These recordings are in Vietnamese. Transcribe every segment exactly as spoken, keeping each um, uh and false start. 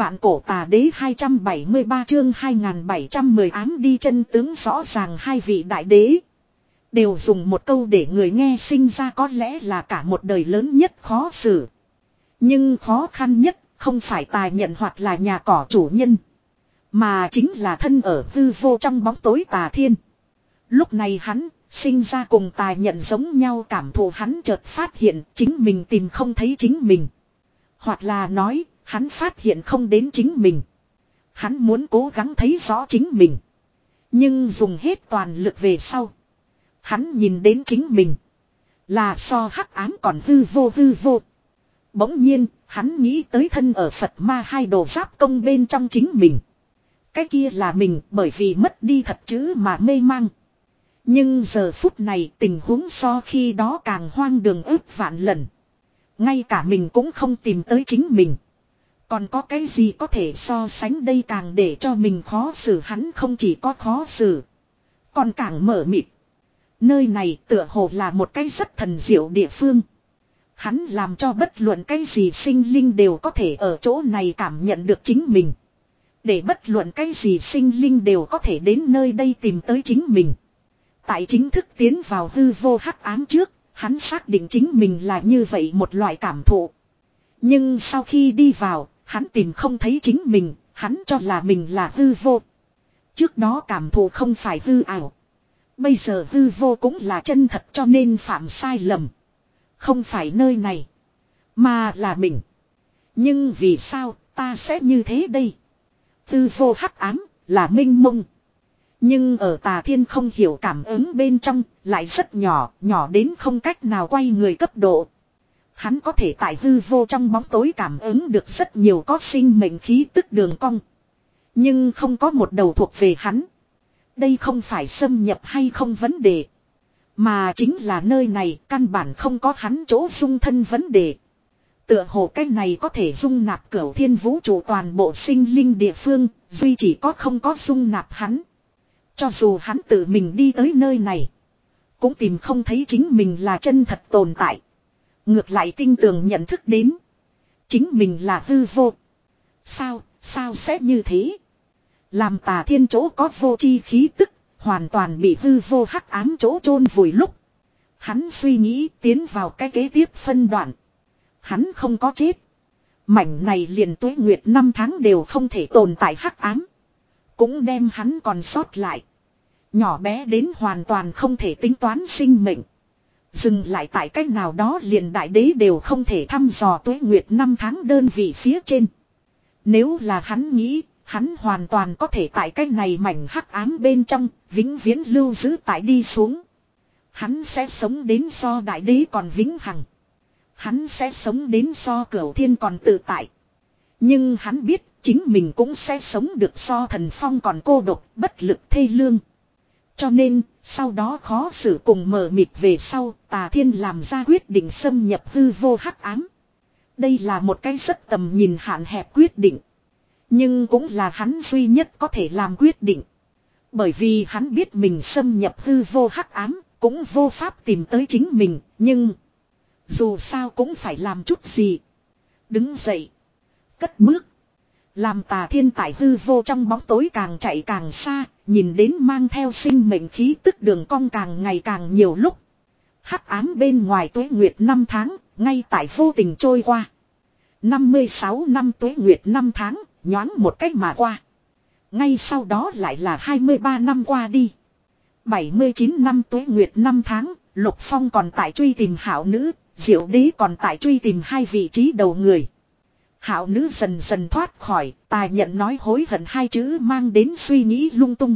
Vạn cổ tà đế hai trăm bảy mươi ba chương hai nghìn bảy trăm mười ám đi chân tướng rõ ràng hai vị đại đế. Đều dùng một câu để người nghe sinh ra có lẽ là cả một đời lớn nhất khó xử. Nhưng khó khăn nhất không phải tài nhận hoặc là nhà cỏ chủ nhân. Mà chính là thân ở hư vô trong bóng tối tà thiên. Lúc này hắn sinh ra cùng tài nhận giống nhau cảm thụ hắn chợt phát hiện chính mình tìm không thấy chính mình. Hoặc là nói hắn phát hiện không đến chính mình. Hắn muốn cố gắng thấy rõ chính mình. Nhưng dùng hết toàn lực về sau. Hắn nhìn đến chính mình. Là so hắc ám còn hư vô hư vô. Bỗng nhiên hắn nghĩ tới thân ở Phật ma hai đồ giáp công bên trong chính mình. Cái kia là mình bởi vì mất đi thật chữ mà mê mang. Nhưng giờ phút này tình huống so khi đó càng hoang đường ức vạn lần. Ngay cả mình cũng không tìm tới chính mình. Còn có cái gì có thể so sánh đây càng để cho mình khó xử hắn không chỉ có khó xử. Còn càng mở mịt. Nơi này tựa hồ là một cái rất thần diệu địa phương. Hắn làm cho bất luận cái gì sinh linh đều có thể ở chỗ này cảm nhận được chính mình. Để bất luận cái gì sinh linh đều có thể đến nơi đây tìm tới chính mình. Tại chính thức tiến vào hư vô hắc ám trước, hắn xác định chính mình là như vậy một loại cảm thụ. Nhưng sau khi đi vào, hắn tìm không thấy chính mình, hắn cho là mình là hư vô. Trước đó cảm thụ không phải hư ảo. Bây giờ hư vô cũng là chân thật cho nên phạm sai lầm. Không phải nơi này, mà là mình. Nhưng vì sao ta sẽ như thế đây? Hư vô hắc ám là minh mông. Nhưng ở tà thiên không hiểu cảm ứng bên trong lại rất nhỏ, nhỏ đến không cách nào quay người cấp độ. Hắn có thể tại hư vô trong bóng tối cảm ứng được rất nhiều có sinh mệnh khí tức đường cong. Nhưng không có một đầu thuộc về hắn. Đây không phải xâm nhập hay không vấn đề. Mà chính là nơi này căn bản không có hắn chỗ dung thân vấn đề. Tựa hồ cái này có thể dung nạp cửu thiên vũ trụ toàn bộ sinh linh địa phương, duy chỉ có không có dung nạp hắn. Cho dù hắn tự mình đi tới nơi này, cũng tìm không thấy chính mình là chân thật tồn tại. Ngược lại tinh tường nhận thức đến, chính mình là hư vô. Sao, sao sẽ như thế? Làm tà thiên chỗ có vô chi khí tức, hoàn toàn bị hư vô hắc ám chỗ chôn vùi lúc. Hắn suy nghĩ tiến vào cái kế tiếp phân đoạn. Hắn không có chết. Mảnh này liền tuế nguyệt năm tháng đều không thể tồn tại hắc ám. Cũng đem hắn còn sót lại. Nhỏ bé đến hoàn toàn không thể tính toán sinh mệnh. Dừng lại tại cách nào đó liền đại đế đều không thể thăm dò tuế nguyệt năm tháng đơn vị phía trên. Nếu là hắn nghĩ, hắn hoàn toàn có thể tại cách này mảnh hắc ám bên trong, vĩnh viễn lưu giữ tại đi xuống. Hắn sẽ sống đến so đại đế còn vĩnh hằng. Hắn sẽ sống đến so cửu thiên còn tự tại. Nhưng hắn biết chính mình cũng sẽ sống được so thần phong còn cô độc, bất lực thê lương. Cho nên, sau đó khó xử cùng mờ mịt về sau, tà thiên làm ra quyết định xâm nhập hư vô hắc ám. Đây là một cái rất tầm nhìn hạn hẹp quyết định. Nhưng cũng là hắn duy nhất có thể làm quyết định. Bởi vì hắn biết mình xâm nhập hư vô hắc ám, cũng vô pháp tìm tới chính mình, nhưng dù sao cũng phải làm chút gì. Đứng dậy, cất bước. Làm tà thiên tại hư vô trong bóng tối càng chạy càng xa, nhìn đến mang theo sinh mệnh khí tức đường cong càng ngày càng nhiều lúc. Hắc ám bên ngoài tuế nguyệt năm tháng, ngay tại vô tình trôi qua. năm mươi sáu năm tuế nguyệt năm tháng, nhoáng một cách mà qua. Ngay sau đó lại là hai mươi ba năm qua đi. bảy mươi chín năm tuế nguyệt năm tháng, Lục Phong còn tại truy tìm hảo nữ, Diệu Đế còn tại truy tìm hai vị trí đầu người. Hảo nữ dần dần thoát khỏi, tà nhận nói hối hận hai chữ mang đến suy nghĩ lung tung.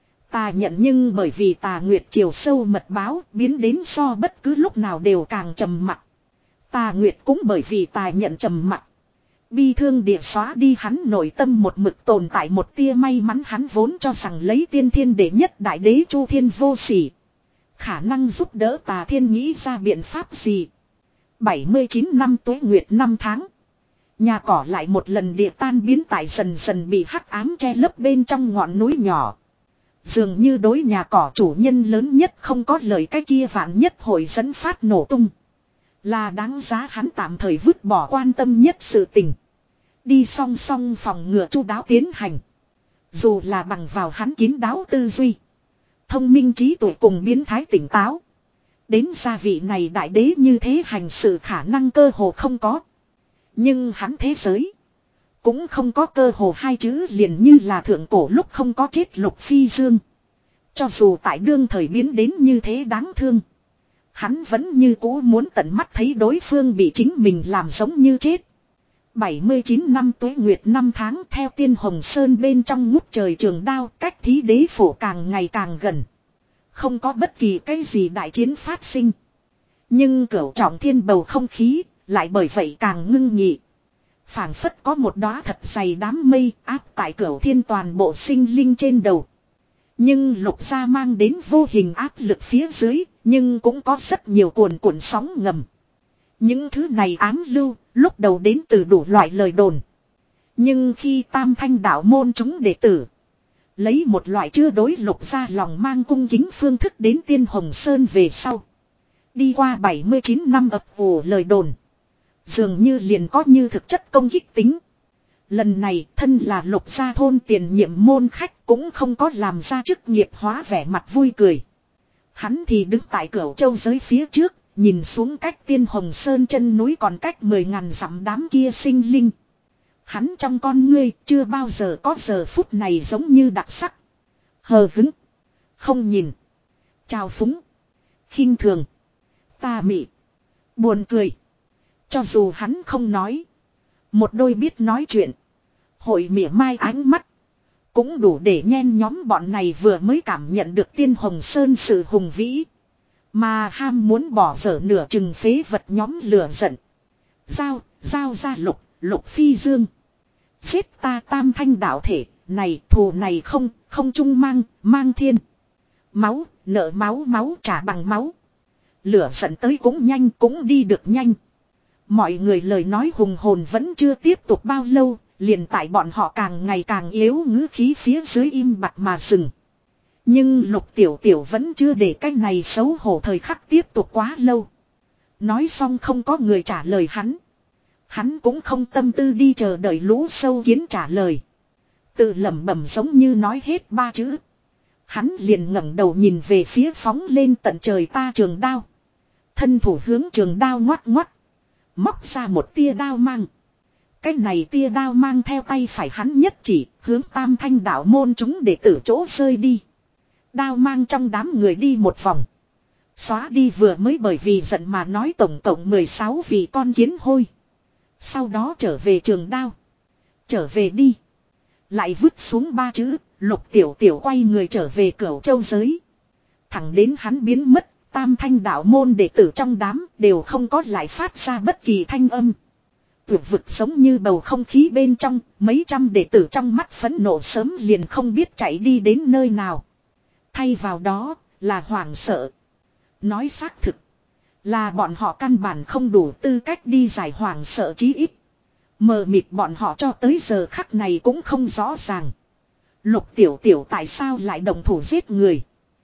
Tà nhận nhưng bởi vì tà nguyệt chiều sâu mật báo biến đến so bất cứ lúc nào đều càng trầm mặc. Tà nguyệt cũng bởi vì tà nhận trầm mặc. Bi thương địa xóa đi hắn nội tâm một mực tồn tại một tia may mắn hắn vốn cho rằng lấy tiên thiên đệ nhất đại đế Chu Thiên vô sỉ. Khả năng giúp đỡ tà thiên nghĩ ra biện pháp gì. bảy mươi chín năm tuế nguyệt năm tháng. Nhà cỏ lại một lần địa tan biến tại dần dần bị hắc ám che lấp bên trong ngọn núi nhỏ. Dường như đối nhà cỏ chủ nhân lớn nhất không có lời cái kia vạn nhất hội dẫn phát nổ tung. Là đáng giá hắn tạm thời vứt bỏ quan tâm nhất sự tình. đi song song phòng ngừa chu đáo tiến hành. Dù là bằng vào hắn kín đáo tư duy, thông minh trí tuệ cùng biến thái tỉnh táo, đến gia vị này đại đế như thế hành sự khả năng cơ hồ không có. Nhưng hắn thế giới cũng không có cơ hồ hai chữ liền như là thượng cổ lúc không có chết Lục Phi Dương. Cho dù tại đương thời biến đến như thế đáng thương, hắn vẫn như cũ muốn tận mắt thấy đối phương bị chính mình làm giống như chết. bảy mươi chín năm tuế nguyệt năm tháng theo Tiên Hồng Sơn bên trong ngút trời trường đao, cách thí đế phổ càng ngày càng gần. Không có bất kỳ cái gì đại chiến phát sinh. Nhưng cửu trọng thiên bầu không khí lại bởi vậy càng ngưng nhị. Phảng phất có một đóa thật dày đám mây áp tại cửu thiên toàn bộ sinh linh trên đầu. Nhưng Lục gia mang đến vô hình áp lực phía dưới, nhưng cũng có rất nhiều cuồn cuộn sóng ngầm. Những thứ này ám lưu, lúc đầu đến từ đủ loại lời đồn. Nhưng khi Tam Thanh đạo môn chúng đệ tử lấy một loại chưa đối Lục gia lòng mang cung kính phương thức đến Tiên Hồng Sơn về sau, đi qua bảy mươi chín năm ập ủ lời đồn, dường như liền có như thực chất công kích tính. Lần này thân là Lục gia thôn tiền nhiệm môn khách cũng không có làm ra chức nghiệp hóa vẻ mặt vui cười. Hắn thì đứng tại Cửu Châu giới phía trước, nhìn xuống cách Tiên Hồng Sơn chân núi còn cách mười ngàn dặm đám kia sinh linh. Hắn trong con ngươi chưa bao giờ có giờ phút này giống như đặc sắc. Hờ hứng, không nhìn, trào phúng, khinh thường, tà mị, buồn cười. Cho dù hắn không nói, một đôi biết nói chuyện, hội mỉa mai ánh mắt, cũng đủ để nhen nhóm bọn này vừa mới cảm nhận được Tiên Hồng Sơn sự hùng vĩ, mà ham muốn bỏ dở nửa chừng phế vật nhóm lửa giận. Giao, giao ra Lục, Lục Phi Dương. Giết ta Tam Thanh đạo thể, này thù này không, không chung mang, mang thiên. Máu, nợ máu máu trả bằng máu. Lửa giận tới cũng nhanh cũng đi được nhanh. Mọi người lời nói hùng hồn vẫn chưa tiếp tục bao lâu, liền tại bọn họ càng ngày càng yếu ngữ khí phía dưới im bặt mà dừng. Nhưng Lục Tiểu Tiểu vẫn chưa để cái này xấu hổ thời khắc tiếp tục quá lâu. Nói xong không có người trả lời hắn. Hắn cũng không tâm tư đi chờ đợi lũ sâu kiến trả lời. Tự lẩm bẩm giống như nói hết ba chữ. Hắn liền ngẩng đầu nhìn về phía phóng lên tận trời ta trường đao. Thân thủ hướng trường đao ngoắt ngoắt. Móc ra một tia đao mang. Cái này tia đao mang theo tay phải hắn nhất chỉ hướng Tam Thanh đạo môn chúng để tử chỗ rơi đi. Đao mang trong đám người đi một vòng. Xóa đi vừa mới bởi vì giận mà nói tổng cộng mười sáu vị con kiến hôi. Sau đó trở về trường đao. Trở về đi. Lại vứt xuống ba chữ, Lục Tiểu Tiểu quay người trở về Cửu Châu giới. Thẳng đến hắn biến mất, Tam Thanh đạo môn đệ tử trong đám đều không có lại phát ra bất kỳ thanh âm. Tuyệt vực giống như bầu không khí bên trong, mấy trăm đệ tử trong mắt phẫn nộ sớm liền không biết chạy đi đến nơi nào. Thay vào đó, là hoảng sợ. Nói xác thực, là bọn họ căn bản không đủ tư cách đi giải hoảng sợ chí ít. Mờ mịt bọn họ cho tới giờ khắc này cũng không rõ ràng. Lục Tiểu Tiểu tại sao lại đồng thủ giết người.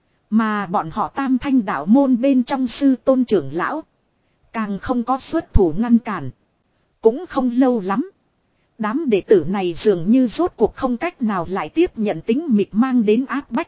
Mà bọn họ Tam Thanh đạo môn bên trong sư tôn trưởng lão càng không có xuất thủ ngăn cản. Cũng không lâu lắm, đám đệ tử này dường như rốt cuộc không cách nào lại tiếp nhận tính mịt mang đến áp bách.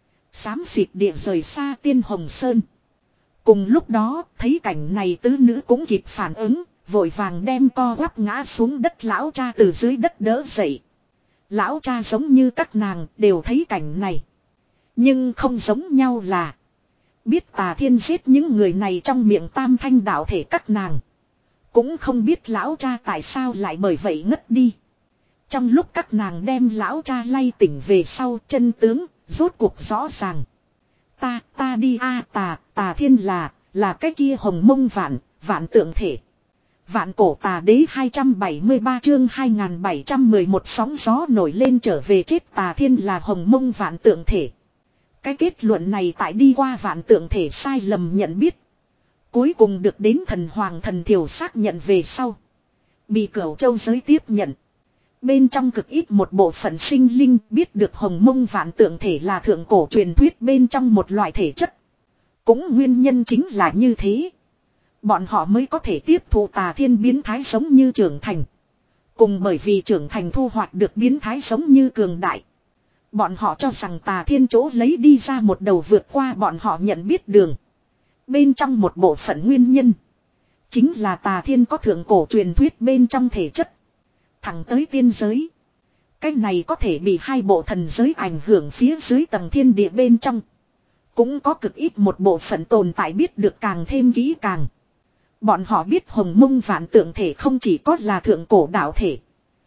Xám xịt địa rời xa Tiên Hồng Sơn. Cùng lúc đó thấy cảnh này tứ nữ cũng kịp phản ứng, vội vàng đem co quắp ngã xuống đất lão cha từ dưới đất đỡ dậy. Lão cha giống như các nàng đều thấy cảnh này. Nhưng không giống nhau là biết Tà Thiên giết những người này trong miệng Tam Thanh đạo thể các nàng. Cũng không biết lão cha tại sao lại bởi vậy ngất đi. Trong lúc các nàng đem lão cha lay tỉnh về sau, chân tướng rốt cuộc rõ ràng. Ta, ta đi a tà, Tà Thiên là, là cái kia hồng mông vạn, vạn tượng thể. Vạn cổ tà đế hai trăm bảy mươi ba chương hai nghìn bảy trăm mười một sóng gió nổi lên trở về chết Tà Thiên là hồng mông vạn tượng thể. Cái kết luận này tại đi qua vạn tượng thể sai lầm nhận biết. Cuối cùng được đến thần hoàng thần thiểu xác nhận về sau. Bị Cửu Châu giới tiếp nhận. Bên trong cực ít một bộ phận sinh linh biết được hồng mông vạn tượng thể là thượng cổ truyền thuyết bên trong một loại thể chất. Cũng nguyên nhân chính là như thế. Bọn họ mới có thể tiếp thụ Tà Thiên biến thái giống như trưởng thành. Cùng bởi vì trưởng thành thu hoạch được biến thái giống như cường đại. Bọn họ cho rằng Tà Thiên chỗ lấy đi ra một đầu vượt qua bọn họ nhận biết đường. Bên trong một bộ phận nguyên nhân. Chính là Tà Thiên có thượng cổ truyền thuyết bên trong thể chất. Thẳng tới tiên giới. Cái này có thể bị hai bộ thần giới ảnh hưởng phía dưới tầng thiên địa bên trong. Cũng có cực ít một bộ phận tồn tại biết được càng thêm kỹ càng. Bọn họ biết hồng mông vạn tượng thể không chỉ có là thượng cổ đạo thể.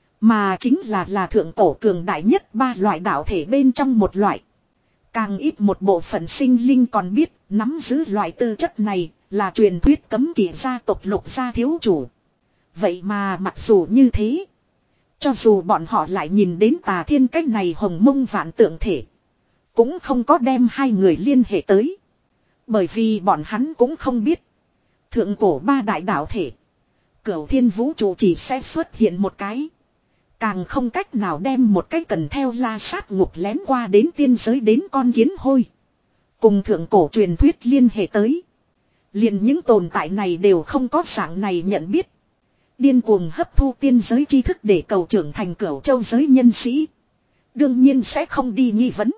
Mà chính là là thượng cổ cường đại nhất ba loại đạo thể bên trong một loại. Càng ít một bộ phận sinh linh còn biết nắm giữ loại tư chất này là truyền thuyết cấm kỵ gia tộc Lục gia thiếu chủ. Vậy mà mặc dù như thế. Cho dù bọn họ lại nhìn đến Tà Thiên cách này hồng mông vạn tượng thể. Cũng không có đem hai người liên hệ tới. Bởi vì bọn hắn cũng không biết. Thượng cổ ba đại đạo thể. Cửu thiên vũ trụ chỉ sẽ xuất hiện một cái. Càng không cách nào đem một cái cần theo la sát ngục lén qua đến tiên giới đến con kiến hôi. Cùng thượng cổ truyền thuyết liên hệ tới. Liền những tồn tại này đều không có dạng này nhận biết. Điên cuồng hấp thu tiên giới tri thức để cầu trưởng thành cửu châu giới nhân sĩ. Đương nhiên sẽ không đi nghi vấn.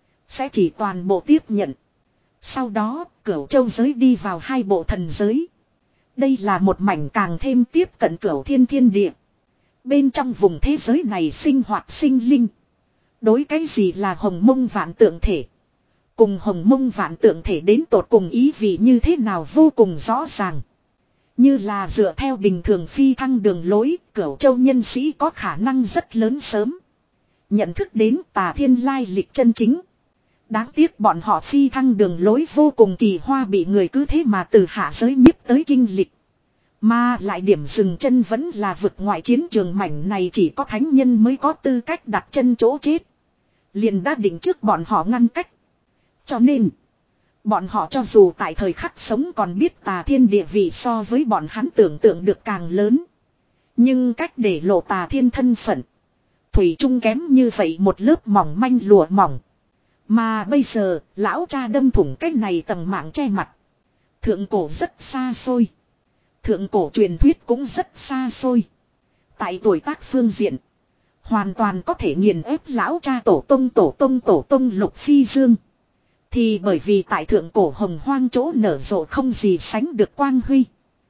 Sẽ chỉ toàn bộ tiếp nhận. Sau đó cửu châu giới đi vào hai bộ thần giới. Đây là một mảnh càng thêm tiếp cận cửu thiên thiên địa. Bên trong vùng thế giới này sinh hoạt sinh linh. Đối cái gì là hồng mông vạn tượng thể. Cùng hồng mông vạn tượng thể đến tột cùng ý vị như thế nào vô cùng rõ ràng. Như là dựa theo bình thường phi thăng đường lối, cửu châu nhân sĩ có khả năng rất lớn sớm. Nhận thức đến Tà Thiên lai lịch chân chính. Đáng tiếc bọn họ phi thăng đường lối vô cùng kỳ hoa bị người cứ thế mà từ hạ giới nhiếp tới kinh lịch. Mà lại điểm dừng chân vẫn là vực ngoại chiến trường mảnh này chỉ có thánh nhân mới có tư cách đặt chân chỗ chết. Liền đã định trước bọn họ ngăn cách. Cho nên, bọn họ cho dù tại thời khắc sống còn biết Tà Thiên địa vị so với bọn hắn tưởng tượng được càng lớn. Nhưng cách để lộ Tà Thiên thân phận. Thủy chung kém như vậy một lớp mỏng manh lụa mỏng. Mà bây giờ, lão cha đâm thủng cái này tầng mạng che mặt. Thượng cổ rất xa xôi. Thượng cổ truyền thuyết cũng rất xa xôi. Tại tuổi tác phương diện, hoàn toàn có thể nghiền ép lão cha tổ tông tổ tông tổ tông Lục Phi Dương. Thì bởi vì tại thượng cổ hồng hoang chỗ nở rộ không gì sánh được quang huy.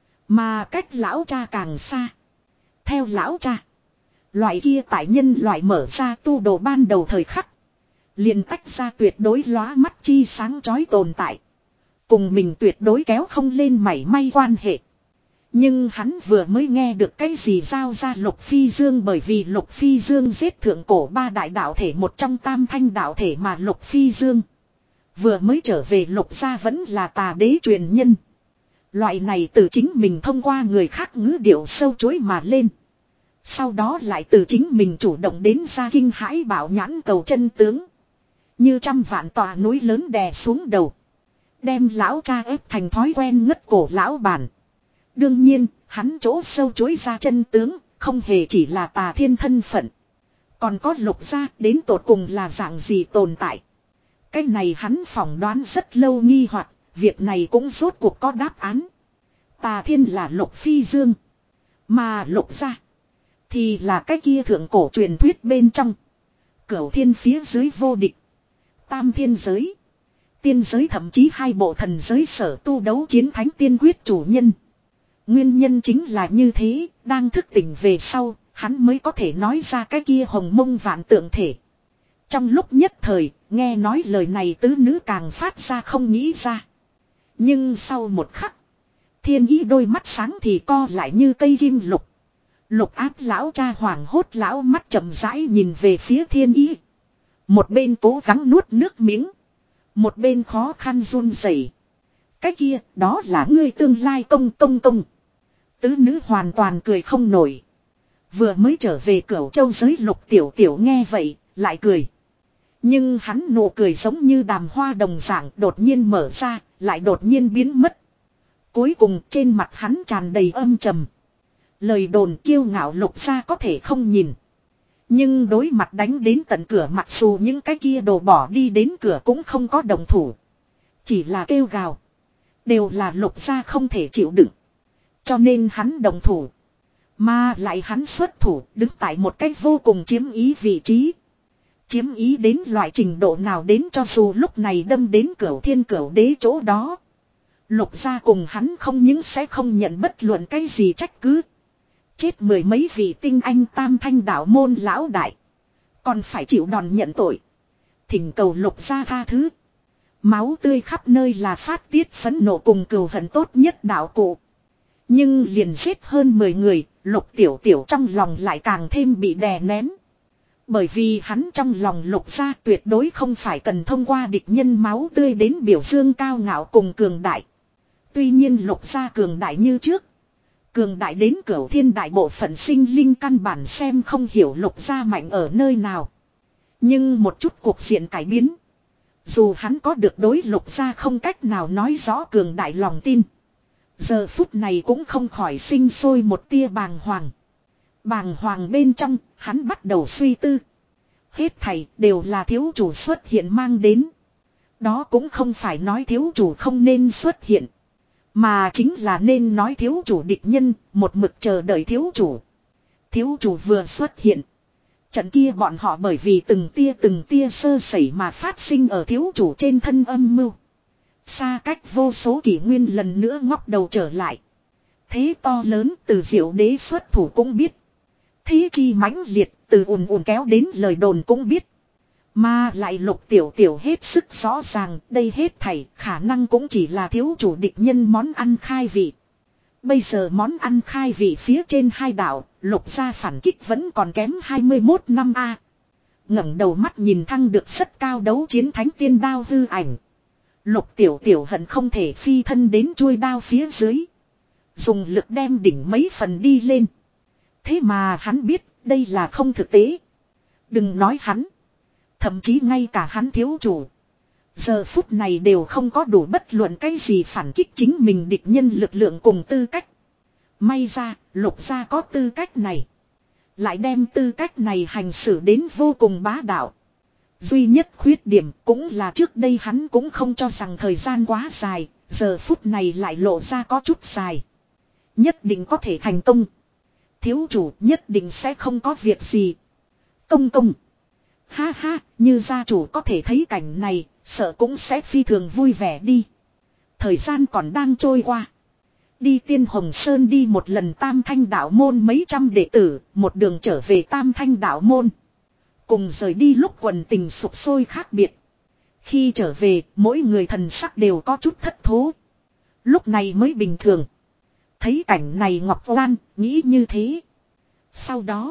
Mà cách lão cha càng xa. Theo lão cha, loại kia tại nhân loại mở ra tu đồ ban đầu thời khắc. Liền tách ra tuyệt đối lóa mắt chi sáng chói tồn tại. Cùng mình tuyệt đối kéo không lên mảy may quan hệ. Nhưng hắn vừa mới nghe được cái gì giao ra Lục Phi Dương bởi vì Lục Phi Dương giết thượng cổ ba đại đạo thể một trong tam thanh đạo thể mà Lục Phi Dương. Vừa mới trở về Lục gia vẫn là Tà đế truyền nhân. Loại này từ chính mình thông qua người khác ngữ điệu sâu chối mà lên. Sau đó lại từ chính mình chủ động đến ra kinh hãi bảo nhãn cầu chân tướng. Như trăm vạn tòa núi lớn đè xuống đầu. Đem lão cha ép thành thói quen ngất cổ lão bản. Đương nhiên, hắn chỗ sâu chối ra chân tướng, không hề chỉ là Tà Thiên thân phận. Còn có Lục gia đến tột cùng là dạng gì tồn tại. Cái này hắn phỏng đoán rất lâu nghi hoặc, việc này cũng rốt cuộc có đáp án. Tà Thiên là Lục Phi Dương. Mà Lục gia thì là cái kia thượng cổ truyền thuyết bên trong. Cửu thiên phía dưới vô địch. Tam thiên giới. Tiên giới thậm chí hai bộ thần giới sở tu đấu chiến thánh tiên quyết chủ nhân. Nguyên nhân chính là như thế, đang thức tỉnh về sau, hắn mới có thể nói ra cái kia hồng mông vạn tượng thể. Trong lúc nhất thời, nghe nói lời này tứ nữ càng phát ra không nghĩ ra. Nhưng sau một khắc, thiên ý đôi mắt sáng thì co lại như cây kim lục. Lục áp lão cha hoảng hốt lão mắt chậm rãi nhìn về phía thiên ý. Một bên cố gắng nuốt nước miếng. Một bên khó khăn run rẩy. Cái kia, đó là ngươi tương lai công công công. Tứ nữ hoàn toàn cười không nổi. Vừa mới trở về cửu châu giới Lục tiểu tiểu nghe vậy, lại cười. Nhưng hắn nụ cười giống như đàm hoa đồng dạng đột nhiên mở ra, lại đột nhiên biến mất. Cuối cùng trên mặt hắn tràn đầy âm trầm. Lời đồn kiêu ngạo Lục gia có thể không nhìn. Nhưng đối mặt đánh đến tận cửa mặc dù những cái kia đồ bỏ đi đến cửa cũng không có đồng thủ. Chỉ là kêu gào. Đều là Lục gia không thể chịu đựng. Cho nên hắn đồng thủ. Mà lại hắn xuất thủ đứng tại một cách vô cùng chiếm ý vị trí. Chiếm ý đến loại trình độ nào đến cho dù lúc này đâm đến cửu thiên cửu đế chỗ đó. Lục gia cùng hắn không những sẽ không nhận bất luận cái gì trách cứ. Chết mười mấy vị tinh anh tam thanh đạo môn lão đại. Còn phải chịu đòn nhận tội. Thỉnh cầu lục gia tha thứ. Máu tươi khắp nơi là phát tiết phẫn nộ cùng cừu hận tốt nhất đạo cụ. Nhưng liền giết hơn mười người, lục tiểu tiểu trong lòng lại càng thêm bị đè nén. Bởi vì hắn trong lòng lục gia tuyệt đối không phải cần thông qua địch nhân máu tươi đến biểu dương cao ngạo cùng cường đại. Tuy nhiên lục gia cường đại như trước. Cường đại đến cửu thiên đại bộ phận sinh linh căn bản xem không hiểu lục gia mạnh ở nơi nào. Nhưng một chút cuộc diện cải biến. Dù hắn có được đối lục gia không cách nào nói rõ cường đại lòng tin. Giờ phút này cũng không khỏi sinh sôi một tia bàng hoàng. Bàng hoàng bên trong, hắn bắt đầu suy tư. Hết thảy đều là thiếu chủ xuất hiện mang đến. Đó cũng không phải nói thiếu chủ không nên xuất hiện. Mà chính là nên nói thiếu chủ địch nhân, một mực chờ đợi thiếu chủ. Thiếu chủ vừa xuất hiện. Trận kia bọn họ bởi vì từng tia từng tia sơ sẩy mà phát sinh ở thiếu chủ trên thân âm mưu. Xa cách vô số kỷ nguyên lần nữa ngóc đầu trở lại. Thế to lớn từ diệu đế xuất thủ cũng biết. Thế chi mãnh liệt từ ùn ùn kéo đến lời đồn cũng biết. Mà lại lục tiểu tiểu hết sức rõ ràng đây hết thảy khả năng cũng chỉ là thiếu chủ địch nhân món ăn khai vị. Bây giờ món ăn khai vị phía trên hai đảo, lục gia phản kích vẫn còn kém hai mươi mốt năm a. Ngẩng đầu mắt nhìn thăng được rất cao đấu chiến thánh tiên đao hư ảnh. Lục tiểu tiểu hận không thể phi thân đến chuôi đao phía dưới. Dùng lực đem đỉnh mấy phần đi lên. Thế mà hắn biết đây là không thực tế. Đừng nói hắn. Thậm chí ngay cả hắn thiếu chủ. Giờ phút này đều không có đủ bất luận cái gì phản kích chính mình địch nhân lực lượng cùng tư cách. May ra, lục gia có tư cách này. Lại đem tư cách này hành xử đến vô cùng bá đạo. Duy nhất khuyết điểm cũng là trước đây hắn cũng không cho rằng thời gian quá dài, giờ phút này lại lộ ra có chút dài. Nhất định có thể thành công. Thiếu chủ nhất định sẽ không có việc gì. Công công. Ha ha, như gia chủ có thể thấy cảnh này, sợ cũng sẽ phi thường vui vẻ đi. Thời gian còn đang trôi qua. Đi Tiên Hồng Sơn đi một lần Tam Thanh đạo môn mấy trăm đệ tử, một đường trở về Tam Thanh đạo môn. Cùng rời đi lúc quần tình sục sôi khác biệt. Khi trở về, mỗi người thần sắc đều có chút thất thố. Lúc này mới bình thường. Thấy cảnh này Ngọc Lan nghĩ như thế. Sau đó,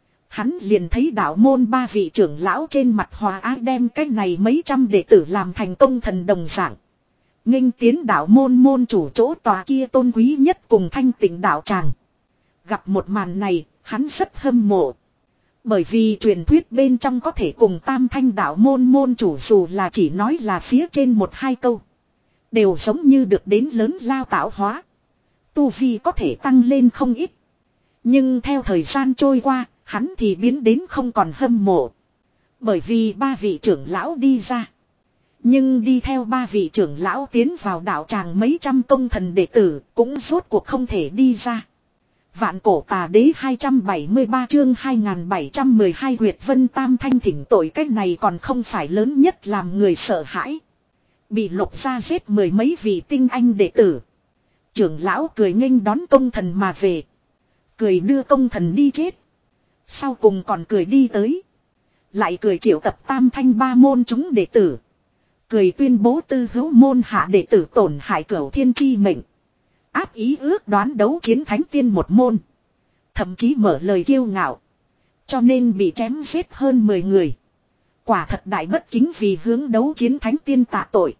hắn liền thấy đạo môn ba vị trưởng lão trên mặt hòa ái đem cái này mấy trăm đệ tử làm thành công thần đồng dạng. Nghênh tiến đạo môn môn chủ chỗ tòa kia tôn quý nhất cùng thanh tịnh đạo tràng. Gặp một màn này, hắn rất hâm mộ. Bởi vì truyền thuyết bên trong có thể cùng tam thanh đạo môn môn chủ dù là chỉ nói là phía trên một hai câu. Đều giống như được đến lớn lao tạo hóa. Tu vi có thể tăng lên không ít. Nhưng theo thời gian trôi qua, hắn thì biến đến không còn hâm mộ. Bởi vì ba vị trưởng lão đi ra. Nhưng đi theo ba vị trưởng lão tiến vào đạo tràng mấy trăm công thần đệ tử cũng rốt cuộc không thể đi ra. Vạn cổ tà đế hai trăm bảy mươi ba chương hai nghìn bảy trăm mười hai huyệt vân tam thanh thỉnh tội, cái này còn không phải lớn nhất làm người sợ hãi. Bị lục gia giết mười mấy vị tinh anh đệ tử. Trưởng lão cười nghênh đón công thần mà về. Cười đưa công thần đi chết. Sau cùng còn cười đi tới. Lại cười triệu tập tam thanh ba môn chúng đệ tử. Cười tuyên bố tư hữu môn hạ đệ tử tổn hại cửu thiên chi mệnh. Áp ý ước đoán đấu chiến thánh tiên một môn. Thậm chí mở lời kiêu ngạo. Cho nên bị chém giết hơn mười người. Quả thật đại bất kính vì hướng đấu chiến thánh tiên tạ tội.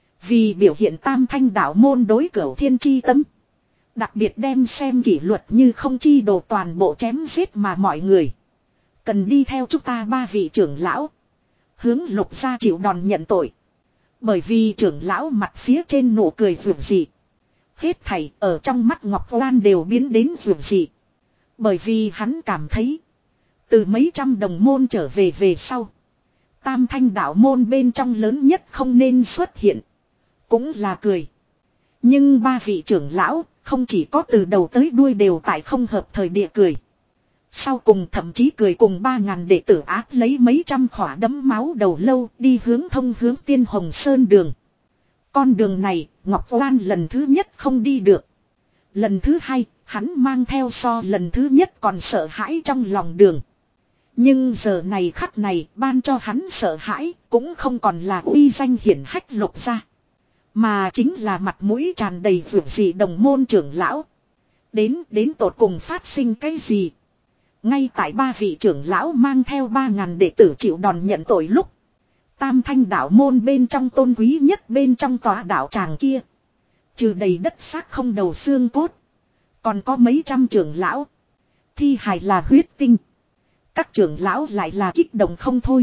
Vì biểu hiện tam thanh đạo môn đối cửu thiên chi tâm. Đặc biệt đem xem kỷ luật như không chi đồ toàn bộ chém giết mà mọi người. Cần đi theo chúng ta ba vị trưởng lão. Hướng lục gia chịu đòn nhận tội. Bởi vì trưởng lão mặt phía trên nụ cười vượt dị. Hết thảy ở trong mắt Ngọc Lan đều biến đến vượt dị. Bởi vì hắn cảm thấy. Từ mấy trăm đồng môn trở về về sau. Tam thanh đạo môn bên trong lớn nhất không nên xuất hiện. Cũng là cười. Nhưng ba vị trưởng lão không chỉ có từ đầu tới đuôi đều tại không hợp thời địa cười. Sau cùng thậm chí cười cùng ba ngàn đệ tử ác lấy mấy trăm khỏa đấm máu đầu lâu đi hướng thông hướng Tiên Hồng Sơn đường. Con đường này Ngọc Oan lần thứ nhất không đi được. Lần thứ hai hắn mang theo so lần thứ nhất còn sợ hãi trong lòng đường. Nhưng giờ này khắc này ban cho hắn sợ hãi cũng không còn là uy danh hiển hách Lục gia. Mà chính là mặt mũi tràn đầy vượt dị đồng môn trưởng lão. Đến đến tột cùng phát sinh cái gì? Ngay tại ba vị trưởng lão mang theo ba ngàn đệ tử chịu đòn nhận tội lúc. Tam thanh đạo môn bên trong tôn quý nhất bên trong tòa đạo tràng kia. Trừ đầy đất xác không đầu xương cốt. Còn có mấy trăm trưởng lão. Thi hài là huyết tinh. Các trưởng lão lại là kích động không thôi.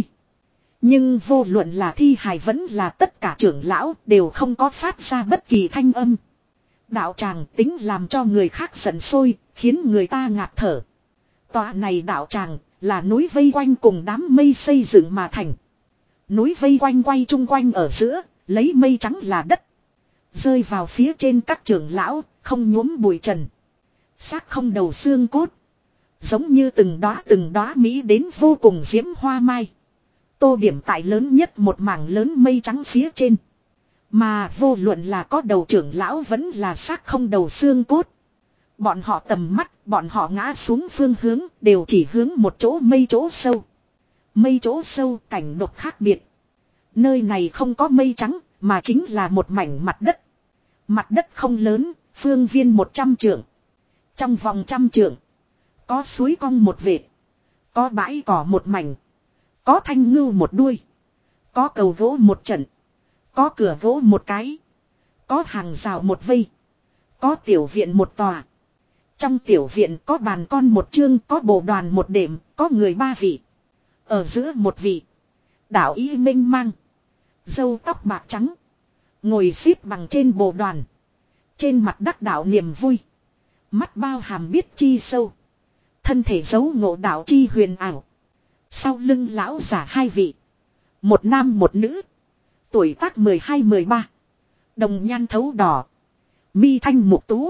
Nhưng vô luận là thi hài vẫn là tất cả trưởng lão đều không có phát ra bất kỳ thanh âm. Đạo tràng tính làm cho người khác giận sôi, khiến người ta ngạt thở. Tòa này đạo tràng là núi vây quanh cùng đám mây xây dựng mà thành. Núi vây quanh quay chung quanh ở giữa, lấy mây trắng là đất. Rơi vào phía trên các trưởng lão, không nhuốm bụi trần. Xác không đầu xương cốt. Giống như từng đóa từng đóa mỹ đến vô cùng diễm hoa mai. Tô điểm tại lớn nhất một mảng lớn mây trắng phía trên. Mà vô luận là có đầu trưởng lão vẫn là xác không đầu xương cốt. Bọn họ tầm mắt, bọn họ ngã xuống phương hướng đều chỉ hướng một chỗ mây chỗ sâu. Mây chỗ sâu cảnh độc khác biệt. Nơi này không có mây trắng mà chính là một mảnh mặt đất. Mặt đất không lớn, phương viên một trăm trượng. Trong vòng trăm trượng, có suối cong một vệt. Có bãi cỏ một mảnh. Có thanh ngưu một đuôi. Có cầu gỗ một trận. Có cửa gỗ một cái. Có hàng rào một vây. Có tiểu viện một tòa. Trong tiểu viện có bàn con một chương, có bộ đoàn một đệm, có người ba vị. Ở giữa một vị. Đạo y minh mang. Râu tóc bạc trắng. Ngồi xếp bằng trên bộ đoàn. Trên mặt đắc đạo niềm vui. Mắt bao hàm biết chi sâu. Thân thể giấu ngộ đạo chi huyền ảo. Sau lưng lão giả hai vị. Một nam một nữ. Tuổi tác mười hai mười ba. Đồng nhan thấu đỏ. Mi thanh mục tú.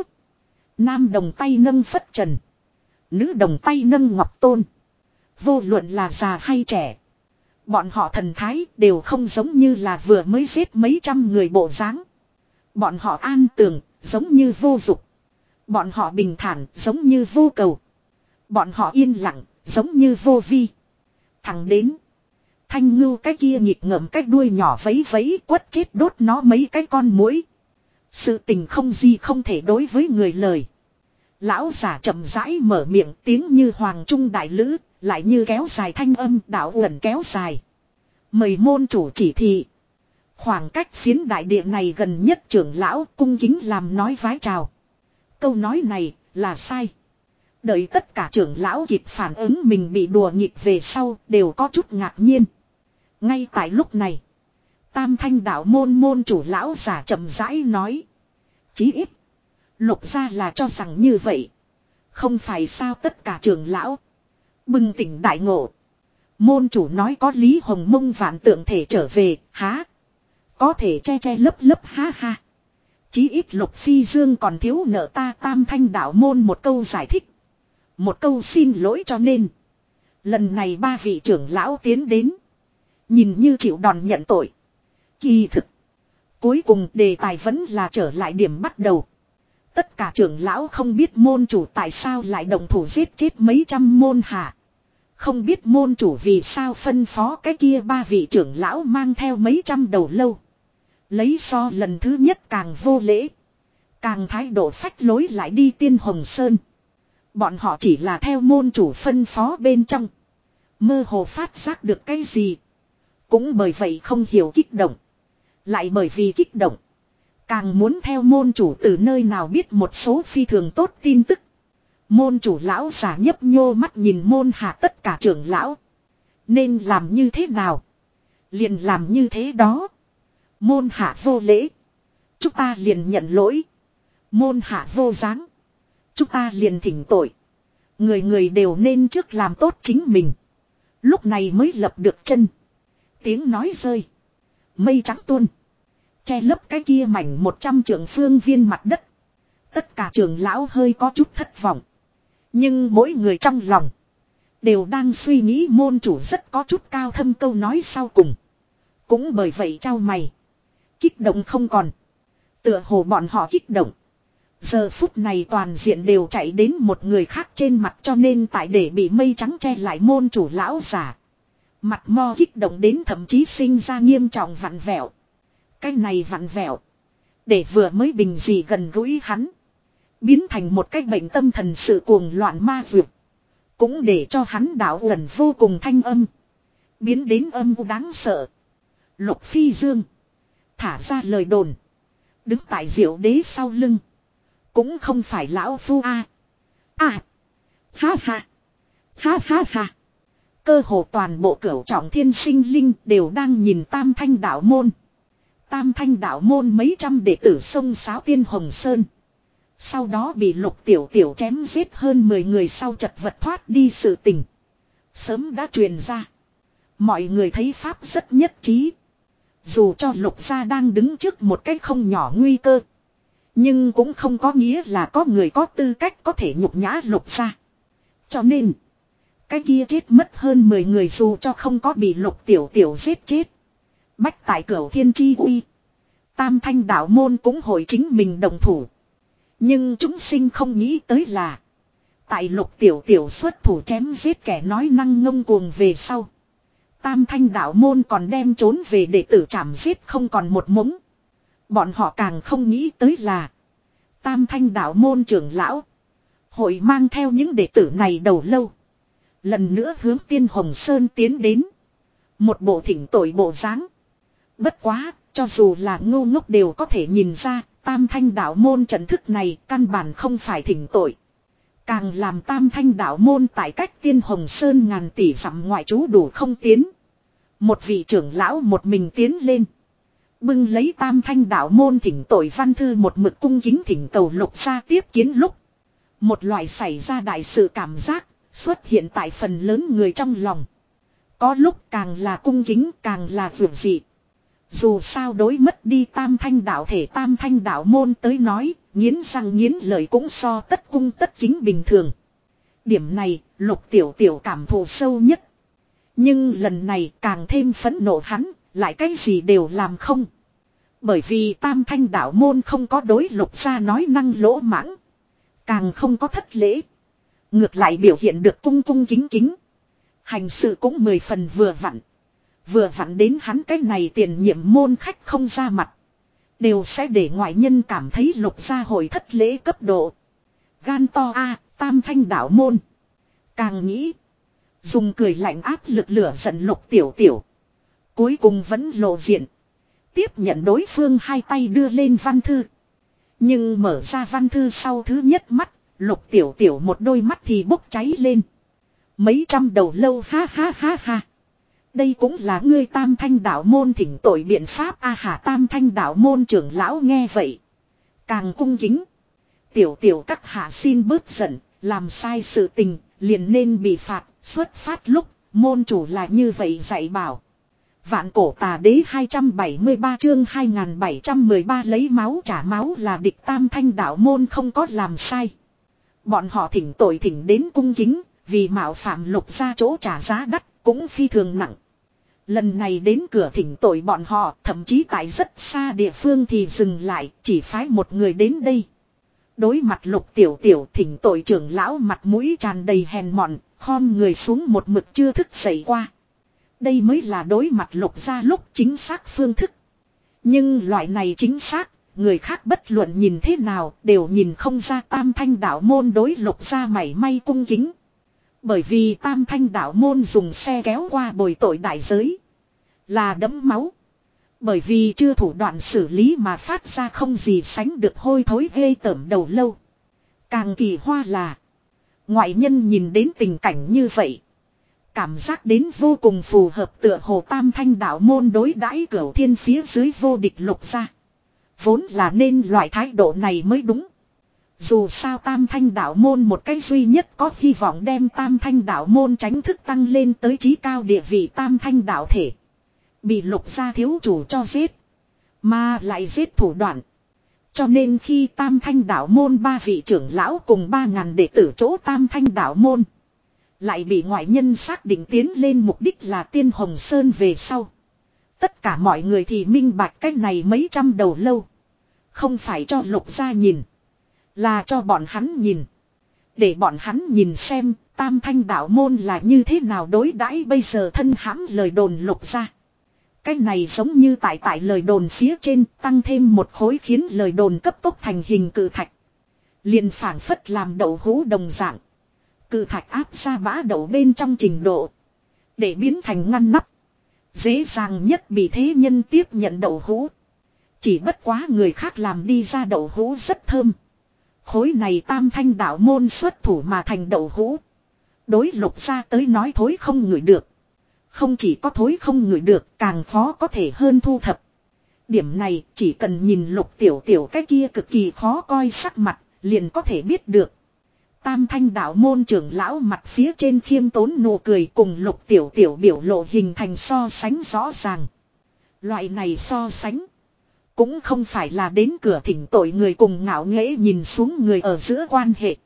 Nam đồng tay nâng phất trần. Nữ đồng tay nâng ngọc tôn. Vô luận là già hay trẻ. Bọn họ thần thái đều không giống như là vừa mới giết mấy trăm người bộ dáng. Bọn họ an tường giống như vô dục. Bọn họ bình thản giống như vô cầu. Bọn họ yên lặng giống như vô vi. Thẳng đến. Thanh ngưu cái kia nhịp ngậm cái đuôi nhỏ vấy vấy quất chết đốt nó mấy cái con muỗi. Sự tình không gì không thể đối với người lời. Lão giả chậm rãi mở miệng tiếng như hoàng trung đại lữ, lại như kéo dài thanh âm đạo ẩn kéo dài. Mời môn chủ chỉ thị. Khoảng cách phiến đại địa này gần nhất trưởng lão cung kính làm nói vái chào. Câu nói này là sai. Đợi tất cả trưởng lão kịp phản ứng mình bị đùa nghịch về sau đều có chút ngạc nhiên. Ngay tại lúc này. Tam thanh đạo môn môn chủ lão giả chậm rãi nói. Chí ít. Lục gia là cho rằng như vậy. Không phải sao tất cả trưởng lão. Bừng tỉnh đại ngộ. Môn chủ nói có Lý Hồng Mông vạn tượng thể trở về. Há. Có thể che che lấp lấp ha ha. Chí ít Lục Phi Dương còn thiếu nợ ta tam thanh đạo môn một câu giải thích. Một câu xin lỗi cho nên. Lần này ba vị trưởng lão tiến đến. Nhìn như chịu đòn nhận tội. Kỳ thực. Cuối cùng đề tài vẫn là trở lại điểm bắt đầu. Tất cả trưởng lão không biết môn chủ tại sao lại động thủ giết chết mấy trăm môn hạ. Không biết môn chủ vì sao phân phó cái kia ba vị trưởng lão mang theo mấy trăm đầu lâu. Lấy so lần thứ nhất càng vô lễ. Càng thái độ phách lối lại đi Tiên Hồng Sơn. Bọn họ chỉ là theo môn chủ phân phó bên trong. Mơ hồ phát giác được cái gì. Cũng bởi vậy không hiểu kích động. Lại bởi vì kích động. Càng muốn theo môn chủ từ nơi nào biết một số phi thường tốt tin tức. Môn chủ lão giả nhấp nhô mắt nhìn môn hạ tất cả trưởng lão. Nên làm như thế nào? Liền làm như thế đó. Môn hạ vô lễ. Chúng ta liền nhận lỗi. Môn hạ vô dáng. Chúng ta liền thỉnh tội. Người người đều nên trước làm tốt chính mình. Lúc này mới lập được chân. Tiếng nói rơi. Mây trắng tuôn. Che lấp cái kia mảnh một trăm trượng phương viên mặt đất. Tất cả trưởng lão hơi có chút thất vọng. Nhưng mỗi người trong lòng đều đang suy nghĩ môn chủ rất có chút cao thâm câu nói sau cùng. Cũng bởi vậy trao mày. Kích động không còn. Tựa hồ bọn họ kích động. Giờ phút này toàn diện đều chạy đến một người khác trên mặt, cho nên tại để bị mây trắng che lại môn chủ lão giả. Mặt mo kích động đến thậm chí sinh ra nghiêm trọng vặn vẹo. Cái này vặn vẹo. Để vừa mới bình gì gần gũi hắn. Biến thành một cái bệnh tâm thần sự cuồng loạn ma dược. Cũng để cho hắn đảo gần vô cùng thanh âm. Biến đến âm u đáng sợ. Lục Phi Dương. Thả ra lời đồn. Đứng tại Diệu Đế sau lưng. Cũng không phải lão phu a. À. Ha ha. Ha ha ha. Cơ hồ toàn bộ cửu trọng thiên sinh linh đều đang nhìn Tam Thanh đạo môn. Tam Thanh đạo môn mấy trăm đệ tử sông Sáo Tiên Hồng Sơn. Sau đó bị Lục Tiểu Tiểu chém giết hơn mười người sau chật vật thoát đi sự tình. Sớm đã truyền ra. Mọi người thấy pháp rất nhất trí. Dù cho Lục gia đang đứng trước một cách không nhỏ nguy cơ. Nhưng cũng không có nghĩa là có người có tư cách có thể nhục nhã Lục gia. Cho nên, cái kia chết mất hơn mười người dù cho không có bị Lục Tiểu Tiểu giết chết. Bách tại Cửu Thiên Chi Uy. Tam Thanh đạo môn cũng hội chính mình đồng thủ. Nhưng chúng sinh không nghĩ tới là. Tại Lục Tiểu Tiểu xuất thủ chém giết kẻ nói năng ngông cuồng về sau. Tam Thanh đạo môn còn đem trốn về đệ tử chảm giết không còn một mống. Bọn họ càng không nghĩ tới là. Tam Thanh đạo môn trưởng lão. Hội mang theo những đệ tử này đầu lâu. Lần nữa hướng Tiên Hồng Sơn tiến đến. Một bộ thỉnh tội bộ dáng. Bất quá, cho dù là ngu ngốc đều có thể nhìn ra. Tam Thanh đạo môn trận thức này căn bản không phải thỉnh tội. Càng làm Tam Thanh đạo môn tại cách Tiên Hồng Sơn ngàn tỷ dặm ngoại trú đủ không tiến. Một vị trưởng lão một mình tiến lên. Bưng lấy Tam Thanh đạo môn thỉnh tội văn thư một mực cung kính thỉnh cầu Lục gia tiếp kiến lúc. Một loại xảy ra đại sự cảm giác xuất hiện tại phần lớn người trong lòng. Có lúc càng là cung kính càng là vượt dị. Dù sao đối mất đi Tam Thanh đạo thể Tam Thanh đạo môn tới nói, nghiến răng nghiến lợi cũng so tất cung tất kính bình thường. Điểm này, Lục Tiểu Tiểu cảm thụ sâu nhất. Nhưng lần này càng thêm phẫn nộ hắn, lại cái gì đều làm không. Bởi vì Tam Thanh đạo môn không có đối Lục gia nói năng lỗ mãng. Càng không có thất lễ. Ngược lại biểu hiện được cung cung kính kính. Hành sự cũng mười phần vừa vặn. Vừa vặn đến hắn cái này tiền nhiệm môn khách không ra mặt. Đều sẽ để ngoại nhân cảm thấy Lục gia hội thất lễ cấp độ. Gan to a, Tam Thanh đạo môn. Càng nghĩ. Dùng cười lạnh áp lực lửa giận Lục Tiểu Tiểu. Cuối cùng vẫn lộ diện. Tiếp nhận đối phương hai tay đưa lên văn thư. Nhưng mở ra văn thư sau thứ nhất mắt. Lục Tiểu Tiểu một đôi mắt thì bốc cháy lên. Mấy trăm đầu lâu ha ha ha ha. Đây cũng là ngươi Tam Thanh đạo môn thỉnh tội biện pháp a hà Tam Thanh đạo môn trưởng lão nghe vậy. Càng cung kính. Tiểu Tiểu các hạ xin bớt giận. Làm sai sự tình liền nên bị phạt. Xuất phát lúc môn chủ là như vậy dạy bảo. Vạn cổ tà đế hai trăm bảy mươi ba chương hai nghìn bảy trăm mười ba lấy máu trả máu là địch Tam Thanh đạo môn không có làm sai. Bọn họ thỉnh tội thỉnh đến cung kính, vì mạo phạm Lục gia chỗ trả giá đắt cũng phi thường nặng. Lần này đến cửa thỉnh tội bọn họ thậm chí tại rất xa địa phương thì dừng lại, chỉ phái một người đến đây. Đối mặt Lục Tiểu Tiểu thỉnh tội trưởng lão mặt mũi tràn đầy hèn mọn, khom người xuống một mực chưa thức dậy qua. Đây mới là đối mặt Lục gia lúc chính xác phương thức. Nhưng loại này chính xác, người khác bất luận nhìn thế nào đều nhìn không ra Tam Thanh đạo môn đối Lục gia mảy may cung kính. Bởi vì Tam Thanh đạo môn dùng xe kéo qua bồi tội đại giới. Là đẫm máu. Bởi vì chưa thủ đoạn xử lý mà phát ra không gì sánh được hôi thối ghê tởm đầu lâu. Càng kỳ hoa là. Ngoại nhân nhìn đến tình cảnh như vậy. Cảm giác đến vô cùng phù hợp tựa hồ Tam Thanh đạo môn đối đãi Cửu Thiên phía dưới vô địch Lục gia. Vốn là nên loại thái độ này mới đúng. Dù sao Tam Thanh đạo môn một cái duy nhất có hy vọng đem Tam Thanh đạo môn tránh thức tăng lên tới trí cao địa vị Tam Thanh đạo thể. Bị Lục gia thiếu chủ cho giết. Mà lại giết thủ đoạn. Cho nên khi Tam Thanh Đạo Môn ba vị trưởng lão cùng ba ngàn đệ tử chỗ Tam Thanh Đạo Môn. Lại bị ngoại nhân xác định tiến lên mục đích là Tiên Hồng Sơn về sau. Tất cả mọi người thì minh bạch cách này mấy trăm đầu lâu. Không phải cho Lục gia nhìn. Là cho bọn hắn nhìn. Để bọn hắn nhìn xem Tam Thanh Đạo Môn là như thế nào đối đãi bây giờ thân hãm lời đồn Lục gia. Cái này giống như tại tại lời đồn phía trên tăng thêm một khối khiến lời đồn cấp tốc thành hình cự thạch. Liền phảng phất làm đậu hũ đồng dạng. Cự thạch áp ra bã đậu bên trong trình độ. Để biến thành ngăn nắp. Dễ dàng nhất bị thế nhân tiếp nhận đậu hũ. Chỉ bất quá người khác làm đi ra đậu hũ rất thơm. Khối này Tam Thanh Đạo Môn xuất thủ mà thành đậu hũ. Đối Lục gia tới nói thối không ngửi được. Không chỉ có thối không ngửi được, càng khó có thể hơn thu thập. Điểm này chỉ cần nhìn Lục Tiểu Tiểu cái kia cực kỳ khó coi sắc mặt, liền có thể biết được. Tam Thanh Đạo Môn trưởng lão mặt phía trên khiêm tốn nụ cười cùng Lục Tiểu Tiểu biểu lộ hình thành so sánh rõ ràng. Loại này so sánh cũng không phải là đến cửa thỉnh tội người cùng ngạo nghễ nhìn xuống người ở giữa quan hệ.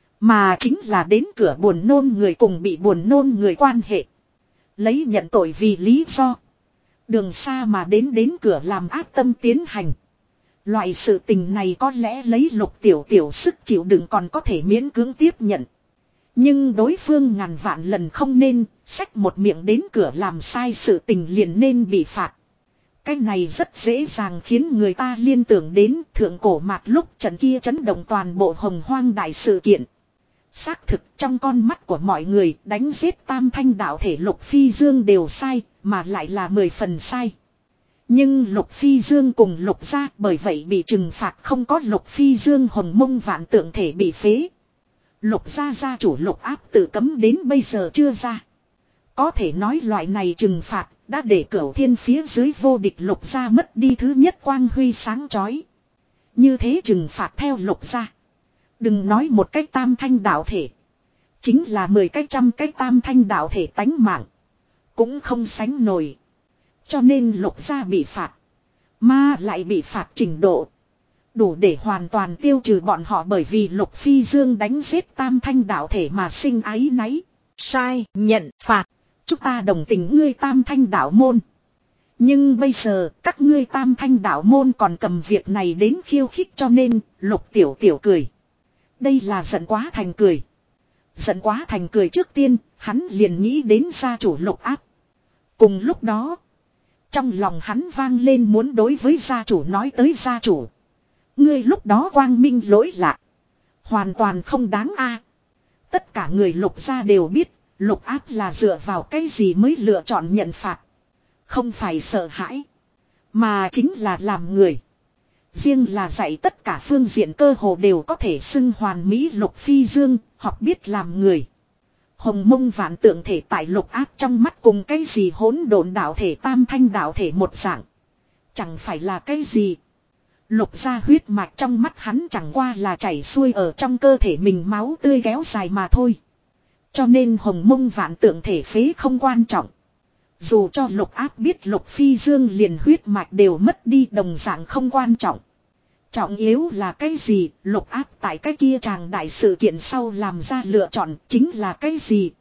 Mà chính là đến cửa buồn nôn người cùng bị buồn nôn người quan hệ. Lấy nhận tội vì lý do. Đường xa mà đến đến cửa làm ác tâm tiến hành. Loại sự tình này có lẽ lấy Lục Tiểu Tiểu sức chịu đựng còn có thể miễn cưỡng tiếp nhận. Nhưng đối phương ngàn vạn lần không nên, xách một miệng đến cửa làm sai sự tình liền nên bị phạt. Cái này rất dễ dàng khiến người ta liên tưởng đến thượng cổ mạt lúc trận kia chấn động toàn bộ hồng hoang đại sự kiện. Xác thực trong con mắt của mọi người đánh giết Tam Thanh Đạo thể Lục Phi Dương đều sai, mà lại là mười phần sai. Nhưng Lục Phi Dương cùng Lục gia bởi vậy bị trừng phạt không có Lục Phi Dương hồng mông vạn tượng thể bị phế. Lục gia gia chủ Lục Áp tự cấm đến bây giờ chưa ra. Có thể nói loại này trừng phạt đã để Cửu Thiên phía dưới vô địch Lục gia mất đi thứ nhất quang huy sáng chói. Như thế trừng phạt theo Lục gia. Đừng nói một cái Tam Thanh Đạo thể. Chính là mười cái trăm cái Tam Thanh Đạo thể tánh mạng. Cũng không sánh nổi. Cho nên Lục gia bị phạt. Mà lại bị phạt trình độ. Đủ để hoàn toàn tiêu trừ bọn họ bởi vì Lục Phi Dương đánh giết Tam Thanh Đạo thể mà sinh áy náy. Sai, nhận, phạt. Chúng ta đồng tình ngươi Tam Thanh Đạo Môn. Nhưng bây giờ các ngươi Tam Thanh Đạo Môn còn cầm việc này đến khiêu khích cho nên Lục Tiểu Tiểu cười. Đây là giận quá thành cười. Giận quá thành cười trước tiên, hắn liền nghĩ đến gia chủ Lục Áp. Cùng lúc đó, trong lòng hắn vang lên muốn đối với gia chủ nói tới gia chủ. Ngươi lúc đó quang minh lỗi lạc. Hoàn toàn không đáng a. Tất cả người Lục gia đều biết, Lục Áp là dựa vào cái gì mới lựa chọn nhận phạt. Không phải sợ hãi, mà chính là làm người. Riêng là dạy tất cả phương diện cơ hồ đều có thể xưng hoàn mỹ Lục Phi Dương, học biết làm người. Hồng mông vạn tượng thể tại Lục Áp trong mắt cùng cái gì hỗn độn đạo thể Tam Thanh đạo thể một dạng. Chẳng phải là cái gì. Lục gia huyết mạch trong mắt hắn chẳng qua là chảy xuôi ở trong cơ thể mình máu tươi kéo dài mà thôi. Cho nên hồng mông vạn tượng thể phế không quan trọng. Dù cho Lục Áp biết Lục Phi Dương liền huyết mạch đều mất đi đồng dạng không quan trọng. Trọng yếu là cái gì, Lục Áp tại cái kia tràng đại sự kiện sau làm ra lựa chọn chính là cái gì.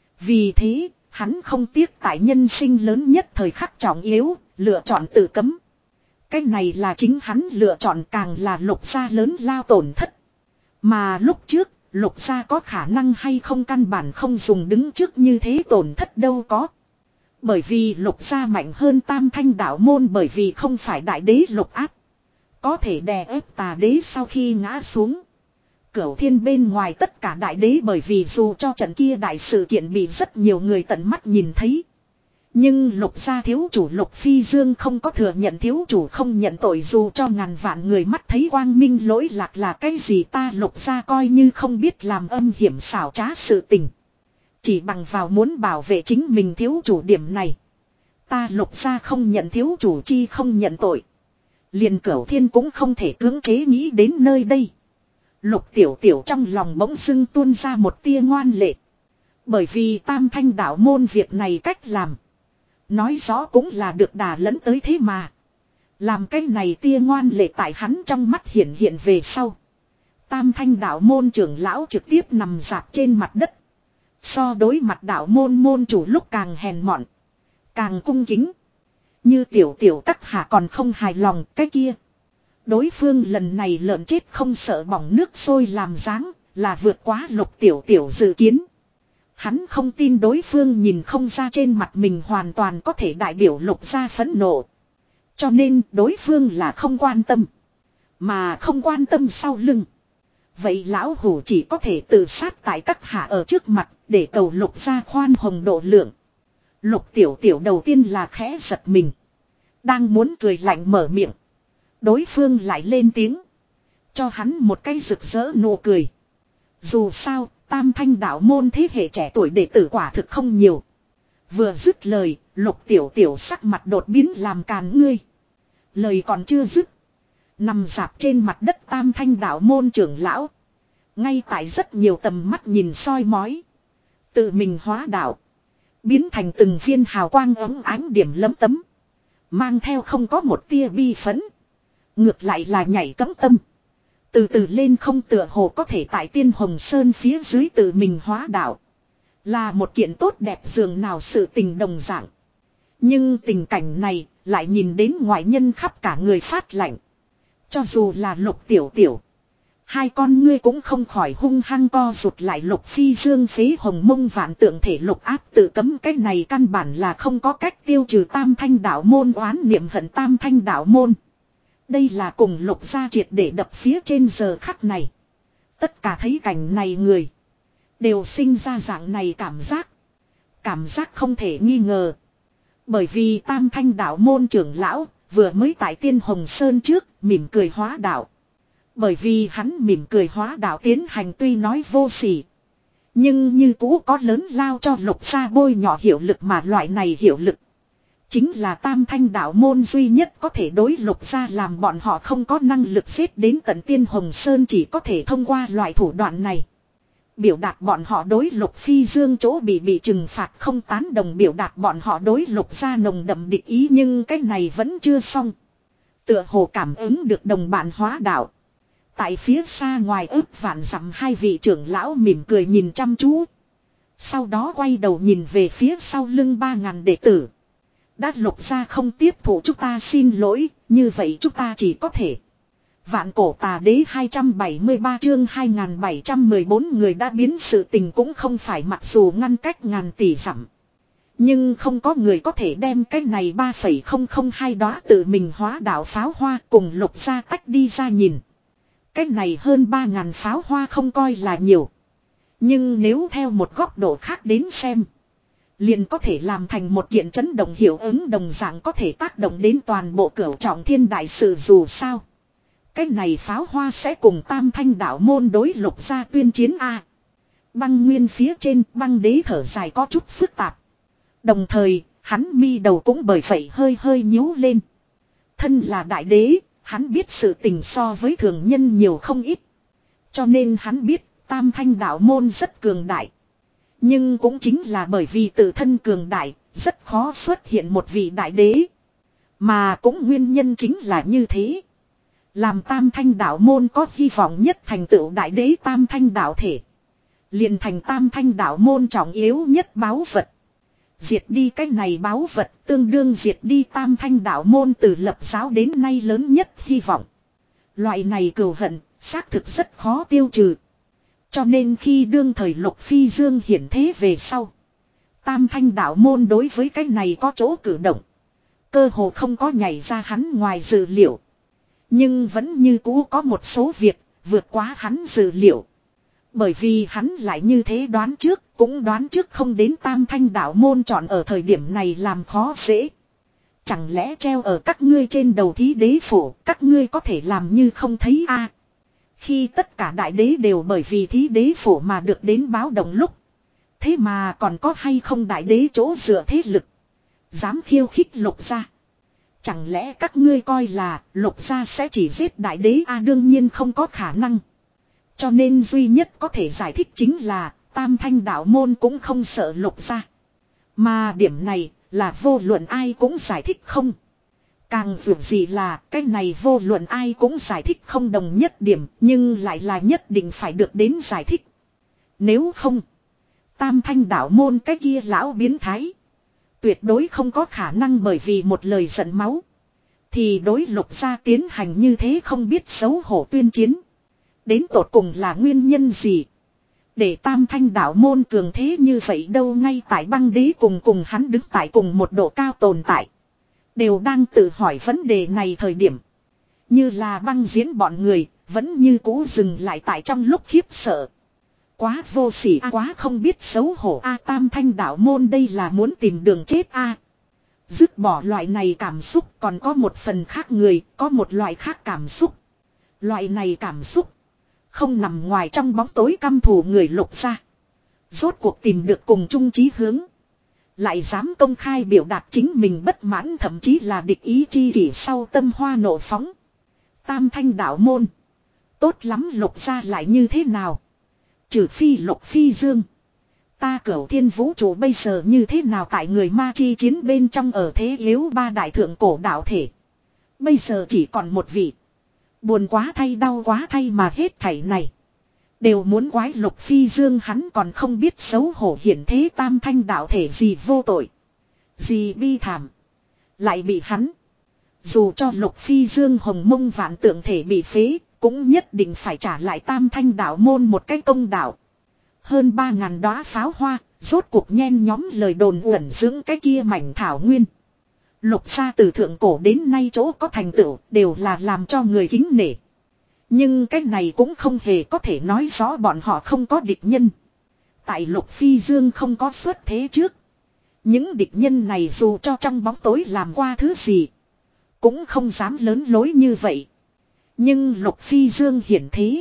Vì thế, hắn không tiếc tại nhân sinh lớn nhất thời khắc trọng yếu, lựa chọn tự cấm. Cái này là chính hắn lựa chọn càng là Lục gia lớn lao tổn thất. Mà lúc trước, Lục gia có khả năng hay không căn bản không dùng đứng trước như thế tổn thất đâu có. Bởi vì Lục gia mạnh hơn Tam Thanh Đạo Môn bởi vì không phải đại đế Lục Áp. Có thể đè ép tà đế sau khi ngã xuống. Cửu thiên bên ngoài tất cả đại đế bởi vì dù cho trận kia đại sự kiện bị rất nhiều người tận mắt nhìn thấy. Nhưng Lục gia thiếu chủ Lục Phi Dương không có thừa nhận thiếu chủ không nhận tội dù cho ngàn vạn người mắt thấy quang minh lỗi lạc là cái gì ta Lục gia coi như không biết làm âm hiểm xảo trá sự tình. Chỉ bằng vào muốn bảo vệ chính mình thiếu chủ điểm này. Ta Lục gia không nhận thiếu chủ chi không nhận tội. Liền Cửu Thiên cũng không thể cưỡng chế nghĩ đến nơi đây. Lục Tiểu Tiểu trong lòng bỗng dưng tuôn ra một tia ngoan lệ. Bởi vì Tam Thanh Đạo Môn việc này cách làm. Nói rõ cũng là được đà lẫn tới thế mà. Làm cái này tia ngoan lệ tại hắn trong mắt hiện hiện về sau. Tam thanh đạo môn trưởng lão trực tiếp nằm dạp trên mặt đất. So đối mặt đạo môn môn chủ lúc càng hèn mọn. Càng cung kính. Như tiểu tiểu các hạ còn không hài lòng cái kia. Đối phương lần này lợn chết không sợ bỏng nước sôi làm dáng là vượt quá lục tiểu tiểu dự kiến. Hắn không tin đối phương nhìn không ra trên mặt mình hoàn toàn có thể đại biểu lục ra phẫn nộ. Cho nên đối phương là không quan tâm. Mà không quan tâm sau lưng. Vậy lão hủ chỉ có thể tự sát tại các hạ ở trước mặt để cầu lục ra khoan hồng độ lượng. Lục tiểu tiểu đầu tiên là khẽ giật mình. Đang muốn cười lạnh mở miệng. Đối phương lại lên tiếng. Cho hắn một cái rực rỡ nụ cười. Dù sao, tam thanh đạo môn thế hệ trẻ tuổi đệ tử quả thực không nhiều. Vừa dứt lời, lục tiểu tiểu sắc mặt đột biến làm càn ngươi. Lời còn chưa dứt. Nằm dạp trên mặt đất tam thanh đạo môn trưởng lão. Ngay tại rất nhiều tầm mắt nhìn soi mói. Tự mình hóa đạo. Biến thành từng viên hào quang ấm ánh điểm lấm tấm. Mang theo không có một tia bi phấn. Ngược lại là nhảy cấm tâm. Từ từ lên không tựa hồ có thể tại tiên hồng sơn phía dưới tự mình hóa đạo. Là một kiện tốt đẹp dường nào sự tình đồng dạng. Nhưng tình cảnh này lại nhìn đến ngoại nhân khắp cả người phát lạnh. Cho dù là lục tiểu tiểu. Hai con ngươi cũng không khỏi hung hăng co rụt lại lục phi dương phế hồng mông vạn tượng thể lục áp tự cấm cái này căn bản là không có cách tiêu trừ tam thanh đạo môn oán niệm hận tam thanh đạo môn. Đây là cùng lục gia triệt để đập phía trên giờ khắc này. Tất cả thấy cảnh này người. Đều sinh ra dạng này cảm giác. Cảm giác không thể nghi ngờ. Bởi vì tam thanh đạo môn trưởng lão vừa mới tại tiên hồng sơn trước mỉm cười hóa đạo. Bởi vì hắn mỉm cười hóa đạo tiến hành tuy nói vô sỉ. Nhưng như cũ có lớn lao cho lục gia bôi nhỏ hiệu lực mà loại này hiệu lực. Chính là tam thanh đạo môn duy nhất có thể đối lục gia làm bọn họ không có năng lực xếp đến tận tiên hồng sơn chỉ có thể thông qua loại thủ đoạn này. Biểu đạt bọn họ đối lục phi dương chỗ bị bị trừng phạt không tán đồng biểu đạt bọn họ đối lục gia nồng đậm địch ý nhưng cái này vẫn chưa xong. Tựa hồ cảm ứng được đồng bạn hóa đạo. Tại phía xa ngoài ước vạn dặm hai vị trưởng lão mỉm cười nhìn chăm chú. Sau đó quay đầu nhìn về phía sau lưng ba ngàn đệ tử. Đã lục gia không tiếp thủ chúng ta xin lỗi, như vậy chúng ta chỉ có thể. Vạn cổ tà đế hai trăm bảy mươi ba chương hai nghìn bảy trăm mười bốn người đã biến sự tình cũng không phải mặc dù ngăn cách ngàn tỷ dặm. Nhưng không có người có thể đem cái này ba phẩy không không hai đóa tự mình hóa đạo pháo hoa cùng lục gia tách đi ra nhìn. Cái này hơn ba ngàn pháo hoa không coi là nhiều. Nhưng nếu theo một góc độ khác đến xem. Liền có thể làm thành một kiện chấn động hiệu ứng đồng dạng có thể tác động đến toàn bộ cửu trọng thiên đại sự dù sao. Cái này pháo hoa sẽ cùng tam thanh đạo môn đối lục gia tuyên chiến A. Băng nguyên phía trên băng đế thở dài có chút phức tạp. Đồng thời, hắn mi đầu cũng bởi vậy hơi hơi nhíu lên. Thân là đại đế, hắn biết sự tình so với thường nhân nhiều không ít. Cho nên hắn biết tam thanh đạo môn rất cường đại. Nhưng cũng chính là bởi vì tự thân cường đại, rất khó xuất hiện một vị đại đế. Mà cũng nguyên nhân chính là như thế. Làm tam thanh đạo môn có hy vọng nhất thành tựu đại đế tam thanh đạo thể. Liền thành tam thanh đạo môn trọng yếu nhất báu vật. Diệt đi cái này báu vật tương đương diệt đi tam thanh đạo môn từ lập giáo đến nay lớn nhất hy vọng. Loại này cừu hận, xác thực rất khó tiêu trừ. Cho nên khi đương thời lục phi dương hiển thế về sau. Tam thanh đạo môn đối với cái này có chỗ cử động. Cơ hồ không có nhảy ra hắn ngoài dự liệu. Nhưng vẫn như cũ có một số việc vượt quá hắn dự liệu. Bởi vì hắn lại như thế đoán trước, cũng đoán trước không đến tam thanh đạo môn chọn ở thời điểm này làm khó dễ. Chẳng lẽ treo ở các ngươi trên đầu thí đế phổ, các ngươi có thể làm như không thấy a? À, khi tất cả đại đế đều bởi vì thí đế phổ mà được đến báo động lúc. Thế mà còn có hay không đại đế chỗ dựa thế lực. Dám khiêu khích lục gia. Chẳng lẽ các ngươi coi là lục gia sẽ chỉ giết đại đế a? À, đương nhiên không có khả năng. Cho nên duy nhất có thể giải thích chính là tam thanh đạo môn cũng không sợ lục gia. Mà điểm này là vô luận ai cũng giải thích không. Càng dù gì là cái này vô luận ai cũng giải thích không đồng nhất điểm, nhưng lại là nhất định phải được đến giải thích. Nếu không, Tam Thanh đạo môn cái kia lão biến thái tuyệt đối không có khả năng bởi vì một lời giận máu thì đối Lục gia tiến hành như thế không biết xấu hổ tuyên chiến. Đến tột cùng là nguyên nhân gì để Tam Thanh đạo môn cường thế như vậy đâu? Ngay tại băng đế cùng cùng hắn đứng tại cùng một độ cao tồn tại đều đang tự hỏi vấn đề này thời điểm, như là băng diễn bọn người vẫn như cũ dừng lại tại trong lúc khiếp sợ. Quá vô sỉ a, quá không biết xấu hổ a, Tam Thanh đạo môn đây là muốn tìm đường chết a. Dứt bỏ loại này cảm xúc, còn có một phần khác người, có một loại khác cảm xúc. Loại này cảm xúc không nằm ngoài trong bóng tối căm thù người Lục gia. Rốt cuộc tìm được cùng chung chí hướng, lại dám công khai biểu đạt chính mình bất mãn, thậm chí là địch ý chi kỷ sau tâm hoa nộ phóng. Tam Thanh đạo môn tốt lắm, Lục gia lại như thế nào? Trừ phi Lục Phi Dương, ta Cửu Thiên vũ trụ bây giờ như thế nào tại người ma chi chiến bên trong ở thế yếu ba đại thượng cổ đạo thể. Bây giờ chỉ còn một vị. Buồn quá thay, đau quá thay, mà hết thảy này đều muốn quái Lục Phi Dương, hắn còn không biết xấu hổ hiện thế Tam Thanh đạo thể gì vô tội, gì bi thảm, lại bị hắn. Dù cho Lục Phi Dương hồng mông vạn tượng thể bị phế, cũng nhất định phải trả lại Tam Thanh đạo môn một cái công đạo. Hơn ba ngàn đóa pháo hoa, rốt cuộc nhen nhóm lời đồn uẩn dưỡng cái kia mảnh thảo nguyên. Lục gia từ thượng cổ đến nay chỗ có thành tựu đều là làm cho người kính nể. Nhưng cái này cũng không hề có thể nói rõ bọn họ không có địch nhân. Tại Lục Phi Dương không có xuất thế trước, những địch nhân này dù cho trong bóng tối làm qua thứ gì cũng không dám lớn lối như vậy. Nhưng Lục Phi Dương hiển thế,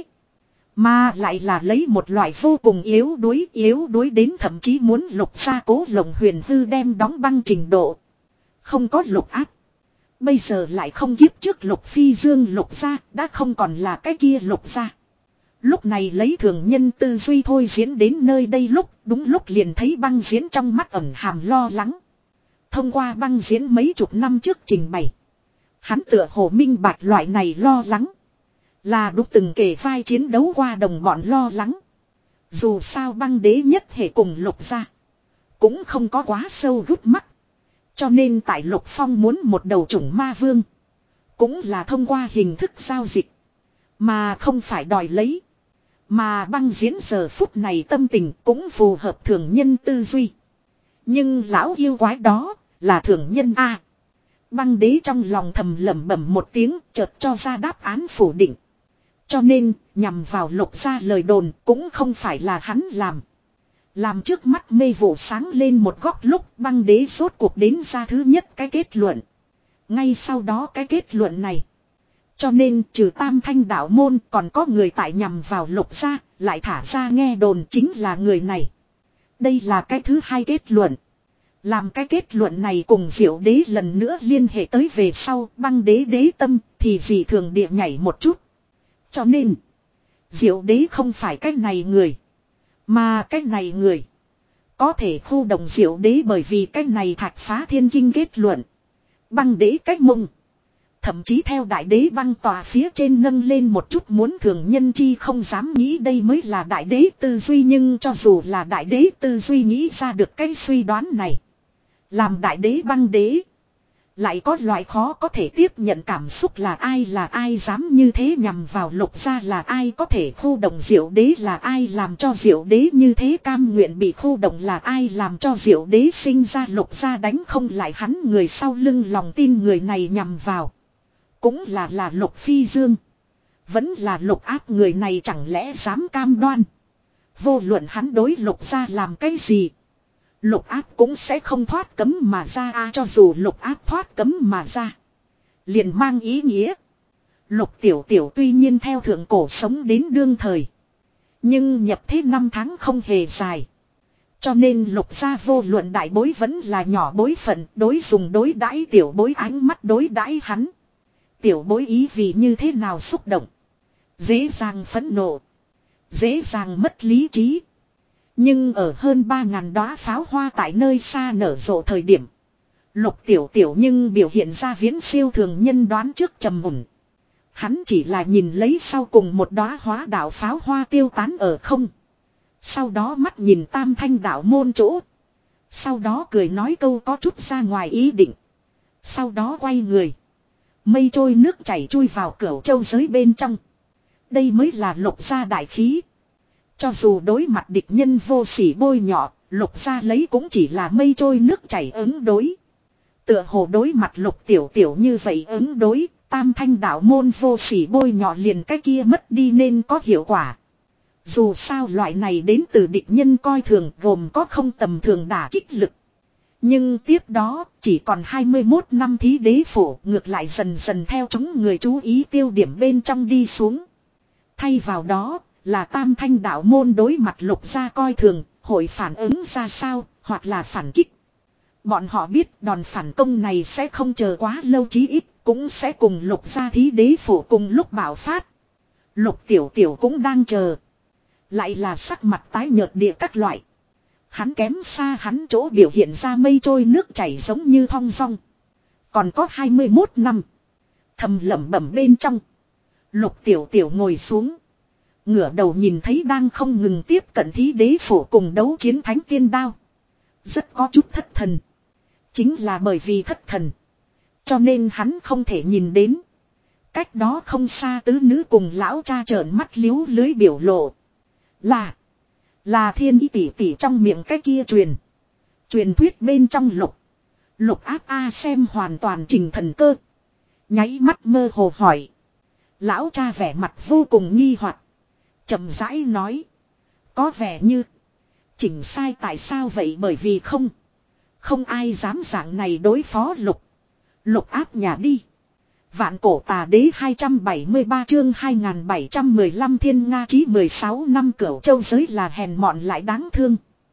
mà lại là lấy một loại vô cùng yếu đuối, yếu đuối đến thậm chí muốn Lục gia Cố Lồng Huyền Hư đem đóng băng trình độ. Không có Lục Áp, bây giờ lại không kiếp trước Lục Phi Dương Lục gia đã không còn là cái kia Lục gia. Lúc này lấy thường nhân tư duy thôi diễn đến nơi đây, lúc đúng lúc liền thấy băng diễn trong mắt ẩn hàm lo lắng. Thông qua băng diễn mấy chục năm trước trình bày, hắn tựa hồ minh bạch loại này lo lắng là đúng từng kể vai chiến đấu qua đồng bọn lo lắng. Dù sao băng đế nhất hệ cùng Lục gia cũng không có quá sâu gút mắt, cho nên tại Lục Phong muốn một đầu chủng ma vương cũng là thông qua hình thức giao dịch, mà không phải đòi lấy. Mà băng diễn giờ phút này tâm tình cũng phù hợp thường nhân tư duy. Nhưng lão yêu quái đó là thường nhân a. Băng đế trong lòng thầm lẩm bẩm một tiếng, chợt cho ra đáp án phủ định. Cho nên nhằm vào Lục gia lời đồn cũng không phải là hắn làm. Làm trước mắt mê vụ sáng lên một góc lúc, băng đế rốt cuộc đến ra thứ nhất cái kết luận. Ngay sau đó cái kết luận này, cho nên trừ Tam Thanh đạo môn còn có người tại nhằm vào Lục gia, lại thả ra nghe đồn chính là người này. Đây là cái thứ hai kết luận. Làm cái kết luận này cùng Diệu đế lần nữa liên hệ tới về sau, băng đế đế tâm thì dị thường địa nhảy một chút. Cho nên Diệu đế không phải cái này người, mà cái này người có thể khu động Diệu đế, bởi vì cái này Thạch Phá Thiên Kinh kết luận. Băng đế cách mông thậm chí theo đại đế băng tòa phía trên nâng lên một chút, muốn thường nhân chi không dám nghĩ đây mới là đại đế tư duy. Nhưng cho dù là đại đế tư duy nghĩ ra được cái suy đoán này, làm đại đế băng đế lại có loại khó có thể tiếp nhận cảm xúc. Là ai là ai dám như thế nhằm vào Lục gia, là ai có thể khu động Diệu đế, là ai làm cho Diệu đế như thế cam nguyện bị khu động, là ai làm cho Diệu đế sinh ra Lục gia đánh không lại hắn người sau lưng lòng tin người này nhằm vào. Cũng là là Lục Phi Dương, vẫn là Lục Áp, người này chẳng lẽ dám cam đoan vô luận hắn đối Lục gia làm cái gì, Lục Áp cũng sẽ không thoát cấm mà ra a. Cho dù Lục Áp thoát cấm mà ra, liền mang ý nghĩa Lục Tiểu Tiểu tuy nhiên theo thượng cổ sống đến đương thời, nhưng nhập thế năm tháng không hề dài. Cho nên Lục gia vô luận đại bối vẫn là nhỏ bối phận, đối dùng đối đãi tiểu bối ánh mắt đối đãi hắn. Tiểu bối ý vì như thế nào xúc động, dễ dàng phẫn nộ, dễ dàng mất lý trí. Nhưng ở hơn ba ngàn đóa pháo hoa tại nơi xa nở rộ thời điểm, Lục Tiểu Tiểu nhưng biểu hiện ra viễn siêu thường nhân đoán trước trầm mùn. Hắn chỉ là nhìn lấy sau cùng một đóa hóa đạo pháo hoa tiêu tán ở không. Sau đó mắt nhìn Tam Thanh đạo môn chỗ. Sau đó cười nói câu có chút ra ngoài ý định. Sau đó quay người. Mây trôi nước chảy chui vào Cửu Châu giới bên trong. Đây mới là Lục gia đại khí. Cho dù đối mặt địch nhân vô sỉ bôi nhọ, Lục gia lấy cũng chỉ là mây trôi nước chảy ứng đối. Tựa hồ đối mặt Lục Tiểu Tiểu như vậy ứng đối, Tam Thanh đạo môn vô sỉ bôi nhọ liền cái kia mất đi nên có hiệu quả. Dù sao loại này đến từ địch nhân coi thường gồm có không tầm thường đả kích lực. Nhưng tiếp đó chỉ còn hai mươi mốt năm thí đế phủ ngược lại dần dần theo chúng người chú ý tiêu điểm bên trong đi xuống. Thay vào đó là Tam Thanh đạo môn đối mặt Lục gia coi thường, hội phản ứng ra sao, hoặc là phản kích. Bọn họ biết đòn phản công này sẽ không chờ quá lâu, chí ít cũng sẽ cùng Lục gia thí đế phủ cùng lúc bạo phát. Lục Tiểu Tiểu cũng đang chờ. Lại là sắc mặt tái nhợt địa các loại. Hắn kém xa hắn chỗ biểu hiện ra mây trôi nước chảy giống như thong dong. Còn có hai mươi mốt năm. Thầm lẩm bẩm bên trong. Lục Tiểu Tiểu ngồi xuống. Ngửa đầu nhìn thấy đang không ngừng tiếp cận thí đế phủ cùng đấu chiến thánh tiên đao. Rất có chút thất thần. Chính là bởi vì thất thần. Cho nên hắn không thể nhìn đến. Cách đó không xa tứ nữ cùng lão cha trợn mắt liếu lưới biểu lộ. Là. Là thiên ý tỷ tỷ trong miệng cái kia truyền. Truyền thuyết bên trong lục. Lục áp A xem hoàn toàn trình thần cơ. Nháy mắt mơ hồ hỏi. Lão cha vẻ mặt vô cùng nghi hoặc, chậm rãi nói. Có vẻ như. Chỉnh sai tại sao vậy, bởi vì không. Không ai dám dạng này đối phó lục. Lục áp nhà đi. Vạn cổ tà đế hai trăm bảy mươi ba chương hai nghìn bảy trăm mười lăm thiên nga chí mười sáu năm Cửu Châu giới là hèn mọn lại đáng thương.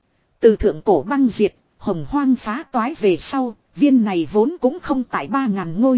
Từ thượng cổ băng diệt, hồng hoang phá toái về sau, viên này vốn cũng không tại ba ngàn ngôi.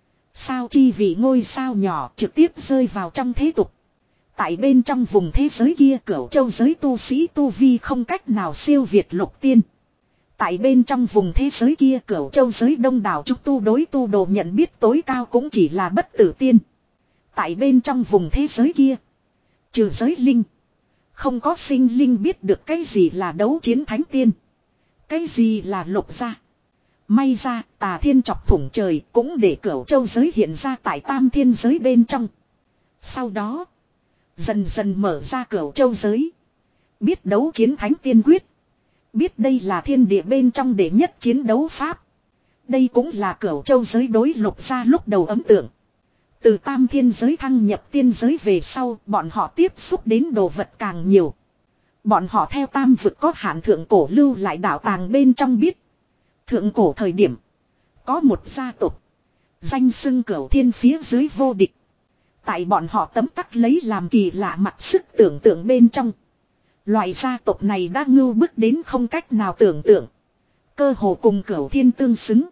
Sao chi vì ngôi sao nhỏ trực tiếp rơi vào trong thế tục. Tại bên trong vùng thế giới kia Cửu Châu giới tu sĩ tu vi không cách nào siêu việt lục tiên. Tại bên trong vùng thế giới kia Cửu Châu giới đông đảo trúc tu đối tu đồ nhận biết tối cao cũng chỉ là bất tử tiên. Tại bên trong vùng thế giới kia, trừ giới linh, không có sinh linh biết được cái gì là đấu chiến thánh tiên, cái gì là lục gia. May ra Tà Thiên chọc thủng trời cũng để Cửu Châu giới hiện ra tại Tam Thiên giới bên trong. Sau đó dần dần mở ra Cửu Châu giới, biết đấu chiến thánh tiên quyết. Biết đây là thiên địa bên trong đệ nhất chiến đấu pháp. Đây cũng là Cửu Châu giới đối lục gia lúc đầu ấn tượng. Từ Tam Thiên giới thăng nhập tiên giới về sau, bọn họ tiếp xúc đến đồ vật càng nhiều. Bọn họ theo tam vực có hạn thượng cổ lưu lại đạo tàng bên trong biết. Thượng cổ thời điểm, có một gia tộc danh xưng Cửu Thiên phía dưới vô địch. Tại bọn họ tấm tắc lấy làm kỳ lạ mặt sức tưởng tượng bên trong. Loại gia tộc này đã ngưu bức đến không cách nào tưởng tượng. Cơ hồ cùng Cửu Thiên tương xứng.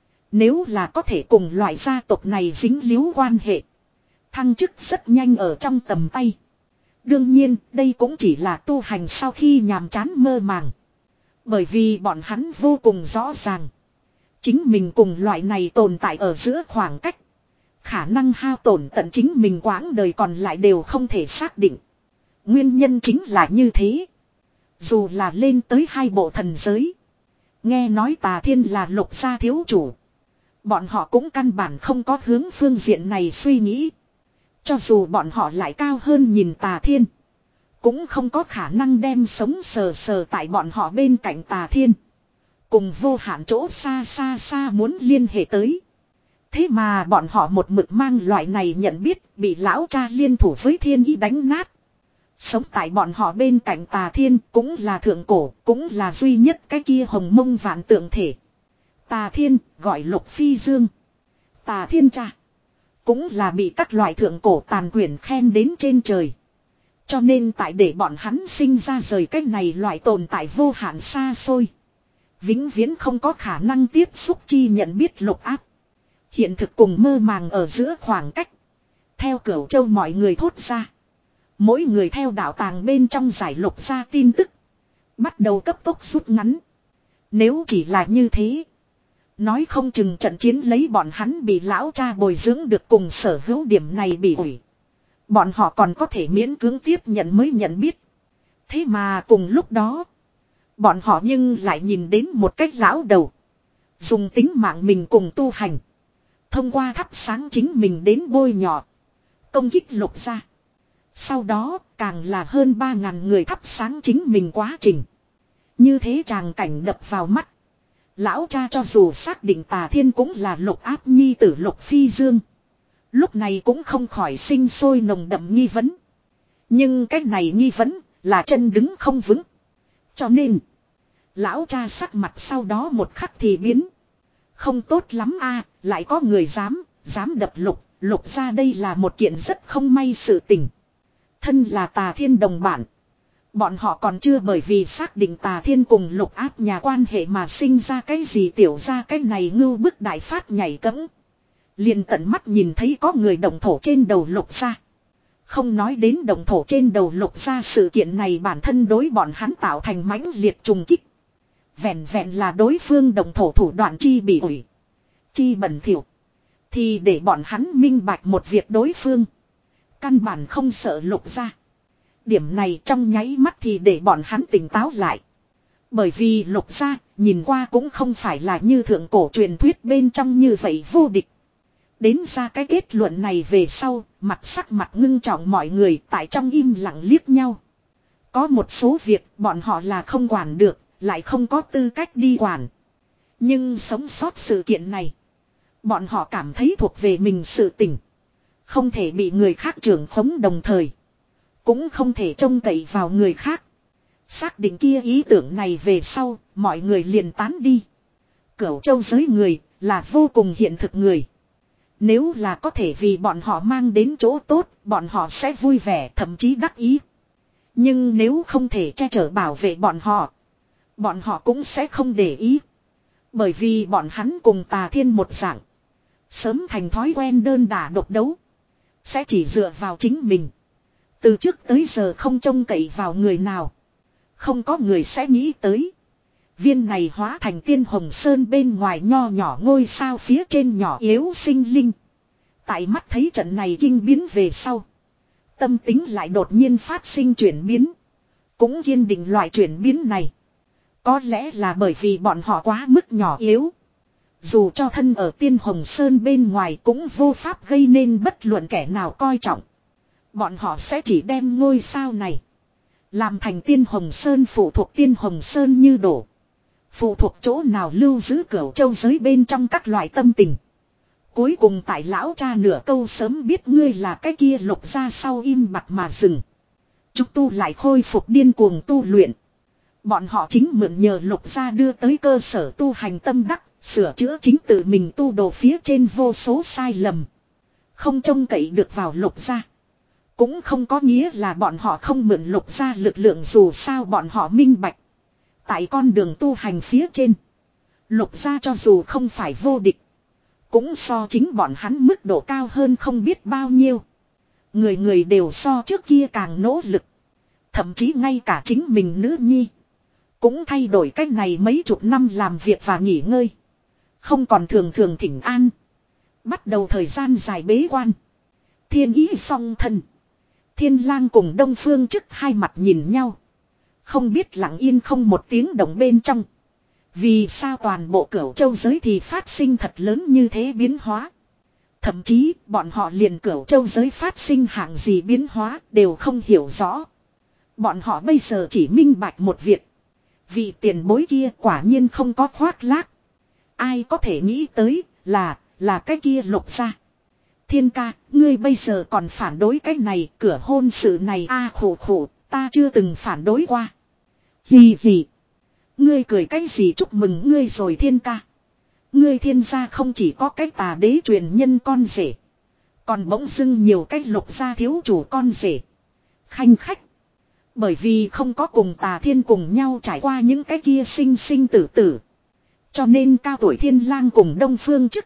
Nếu là có thể cùng loại gia tộc này dính líu quan hệ, thăng chức rất nhanh ở trong tầm tay. Đương nhiên đây cũng chỉ là tu hành sau khi nhàm chán mơ màng. Bởi vì bọn hắn vô cùng rõ ràng. Chính mình cùng loại này tồn tại ở giữa khoảng cách. Khả năng hao tổn tận chính mình quãng đời còn lại đều không thể xác định. Nguyên nhân chính là như thế. Dù là lên tới hai bộ thần giới. Nghe nói Tà Thiên là lục gia thiếu chủ. Bọn họ cũng căn bản không có hướng phương diện này suy nghĩ. Cho dù bọn họ lại cao hơn nhìn Tà Thiên, cũng không có khả năng đem sống sờ sờ tại bọn họ bên cạnh Tà Thiên. Cùng vô hạn chỗ xa xa xa muốn liên hệ tới. Thế mà bọn họ một mực mang loại này nhận biết bị lão cha liên thủ với thiên ý đánh nát. Sống tại bọn họ bên cạnh Tà Thiên cũng là thượng cổ, cũng là duy nhất cái kia hồng mông vạn tượng thể. Tà Thiên gọi Lục Phi Dương. Tà Thiên cha cũng là bị các loại thượng cổ tàn quyển khen đến trên trời. Cho nên tại để bọn hắn sinh ra rời cái này loại tồn tại vô hạn xa xôi. Vĩnh viễn không có khả năng tiếp xúc chi nhận biết lục áp. Hiện thực cùng mơ màng ở giữa khoảng cách. Theo Cửu Châu mọi người thốt ra. Mỗi người theo đạo tàng bên trong giải lục ra tin tức. Bắt đầu cấp tốc rút ngắn. Nếu chỉ là như thế, Nói không chừng trận chiến lấy bọn hắn bị lão cha bồi dưỡng được cùng sở hữu điểm này bị ủi. Bọn họ còn có thể miễn cưỡng tiếp nhận mới nhận biết. Thế mà cùng lúc đó. Bọn họ nhưng lại nhìn đến một cách lão đầu. Dùng tính mạng mình cùng tu hành. Thông qua thắp sáng chính mình đến bôi nhọ. Công kích Lục gia. Sau đó càng là hơn ba ngàn người thắp sáng chính mình quá trình. Như thế tràng cảnh đập vào mắt. Lão cha cho dù xác định Tà Thiên cũng là Lục Áp nhi tử Lục Phi Dương. Lúc này cũng không khỏi sinh sôi nồng đậm nghi vấn. Nhưng cái này nghi vấn là chân đứng không vững. Cho nên. Lão cha sắc mặt sau đó một khắc thì biến. Không tốt lắm a, lại có người dám, dám đập Lục, Lục ra đây là một kiện rất không may sự tình. Thân là Tà Thiên đồng bản. Bọn họ còn chưa bởi vì xác định Tà Thiên cùng Lục Áp nhà quan hệ mà sinh ra cái gì tiểu ra cái này ngưu bức đại phát nhảy cẫng. Liền tận mắt nhìn thấy có người động thổ trên đầu Lục ra. Không nói đến động thổ trên đầu Lục ra sự kiện này bản thân đối bọn hắn tạo thành mãnh liệt trùng kích. Vẹn vẹn là đối phương động thổ thủ đoạn chi bị ủi. Chi bẩn thỉu. Thì để bọn hắn minh bạch một việc đối phương. Căn bản không sợ Lục ra. Điểm này trong nháy mắt thì để bọn hắn tỉnh táo lại. Bởi vì Lục ra nhìn qua cũng không phải là như thượng cổ truyền thuyết bên trong như vậy vô địch. Đến ra cái kết luận này về sau, mặt sắc mặt ngưng trọng mọi người tại trong im lặng liếc nhau. Có một số việc bọn họ là không quản được, lại không có tư cách đi quản. Nhưng sống sót sự kiện này, bọn họ cảm thấy thuộc về mình sự tình. Không thể bị người khác trưởng khống đồng thời. Cũng không thể trông cậy vào người khác. Xác định kia ý tưởng này về sau, mọi người liền tán đi. Cửu châu giới người, là vô cùng hiện thực người. Nếu là có thể vì bọn họ mang đến chỗ tốt, bọn họ sẽ vui vẻ thậm chí đắc ý. Nhưng nếu không thể che chở bảo vệ bọn họ, bọn họ cũng sẽ không để ý. Bởi vì bọn hắn cùng Tà Thiên một dạng. Sớm thành thói quen đơn đả độc đấu. Sẽ chỉ dựa vào chính mình. Từ trước tới giờ không trông cậy vào người nào. Không có người sẽ nghĩ tới. Viên này hóa thành tiên hồng sơn bên ngoài nho nhỏ ngôi sao phía trên nhỏ yếu sinh linh. Tại mắt thấy trận này kinh biến về sau. Tâm tính lại đột nhiên phát sinh chuyển biến. Cũng kiên định loại chuyển biến này. Có lẽ là bởi vì bọn họ quá mức nhỏ yếu. Dù cho thân ở tiên hồng sơn bên ngoài cũng vô pháp gây nên bất luận kẻ nào coi trọng. Bọn họ sẽ chỉ đem ngôi sao này làm thành tiên hồng sơn phụ thuộc tiên hồng sơn như đổ. Phụ thuộc chỗ nào lưu giữ cửu châu giới bên trong các loại tâm tình. Cuối cùng tại lão cha nửa câu sớm biết ngươi là cái kia Lục ra sau im mặt mà dừng. Trúc tu lại khôi phục điên cuồng tu luyện. Bọn họ chính mượn nhờ Lục ra đưa tới cơ sở tu hành tâm đắc, sửa chữa chính tự mình tu đồ phía trên vô số sai lầm. Không trông cậy được vào Lục ra. Cũng không có nghĩa là bọn họ không mượn Lục ra lực lượng dù sao bọn họ minh bạch. Tại con đường tu hành phía trên. Lục ra cho dù không phải vô địch. Cũng so chính bọn hắn mức độ cao hơn không biết bao nhiêu. Người người đều so trước kia càng nỗ lực. Thậm chí ngay cả chính mình nữ nhi. Cũng thay đổi cách này mấy chục năm làm việc và nghỉ ngơi. Không còn thường thường thỉnh an. Bắt đầu thời gian dài bế quan. Thiên ý song thân. Thiên lang cùng Đông Phương Chức hai mặt nhìn nhau. Không biết lặng yên không một tiếng động bên trong. Vì sao toàn bộ Cửu Châu giới thì phát sinh thật lớn như thế biến hóa. Thậm chí bọn họ liền Cửu Châu giới phát sinh hạng gì biến hóa đều không hiểu rõ. Bọn họ bây giờ chỉ minh bạch một việc. Vị tiền bối kia quả nhiên không có khoác lác. Ai có thể nghĩ tới là là cái kia Lục ra. Thiên ca, ngươi bây giờ còn phản đối cái này, cửa hôn sự này a à, khổ khổ, ta chưa từng phản đối qua. Hì hì. Ngươi cười cái gì chúc mừng ngươi rồi thiên ca. Ngươi thiên gia không chỉ có cái Tà đế truyền nhân con rể. Còn bỗng dưng nhiều cái Lục gia thiếu chủ con rể. Khanh khách. Bởi vì không có cùng Tà Thiên cùng nhau trải qua những cái kia sinh sinh tử tử. Cho nên cao tuổi Thiên lang cùng Đông Phương Chức.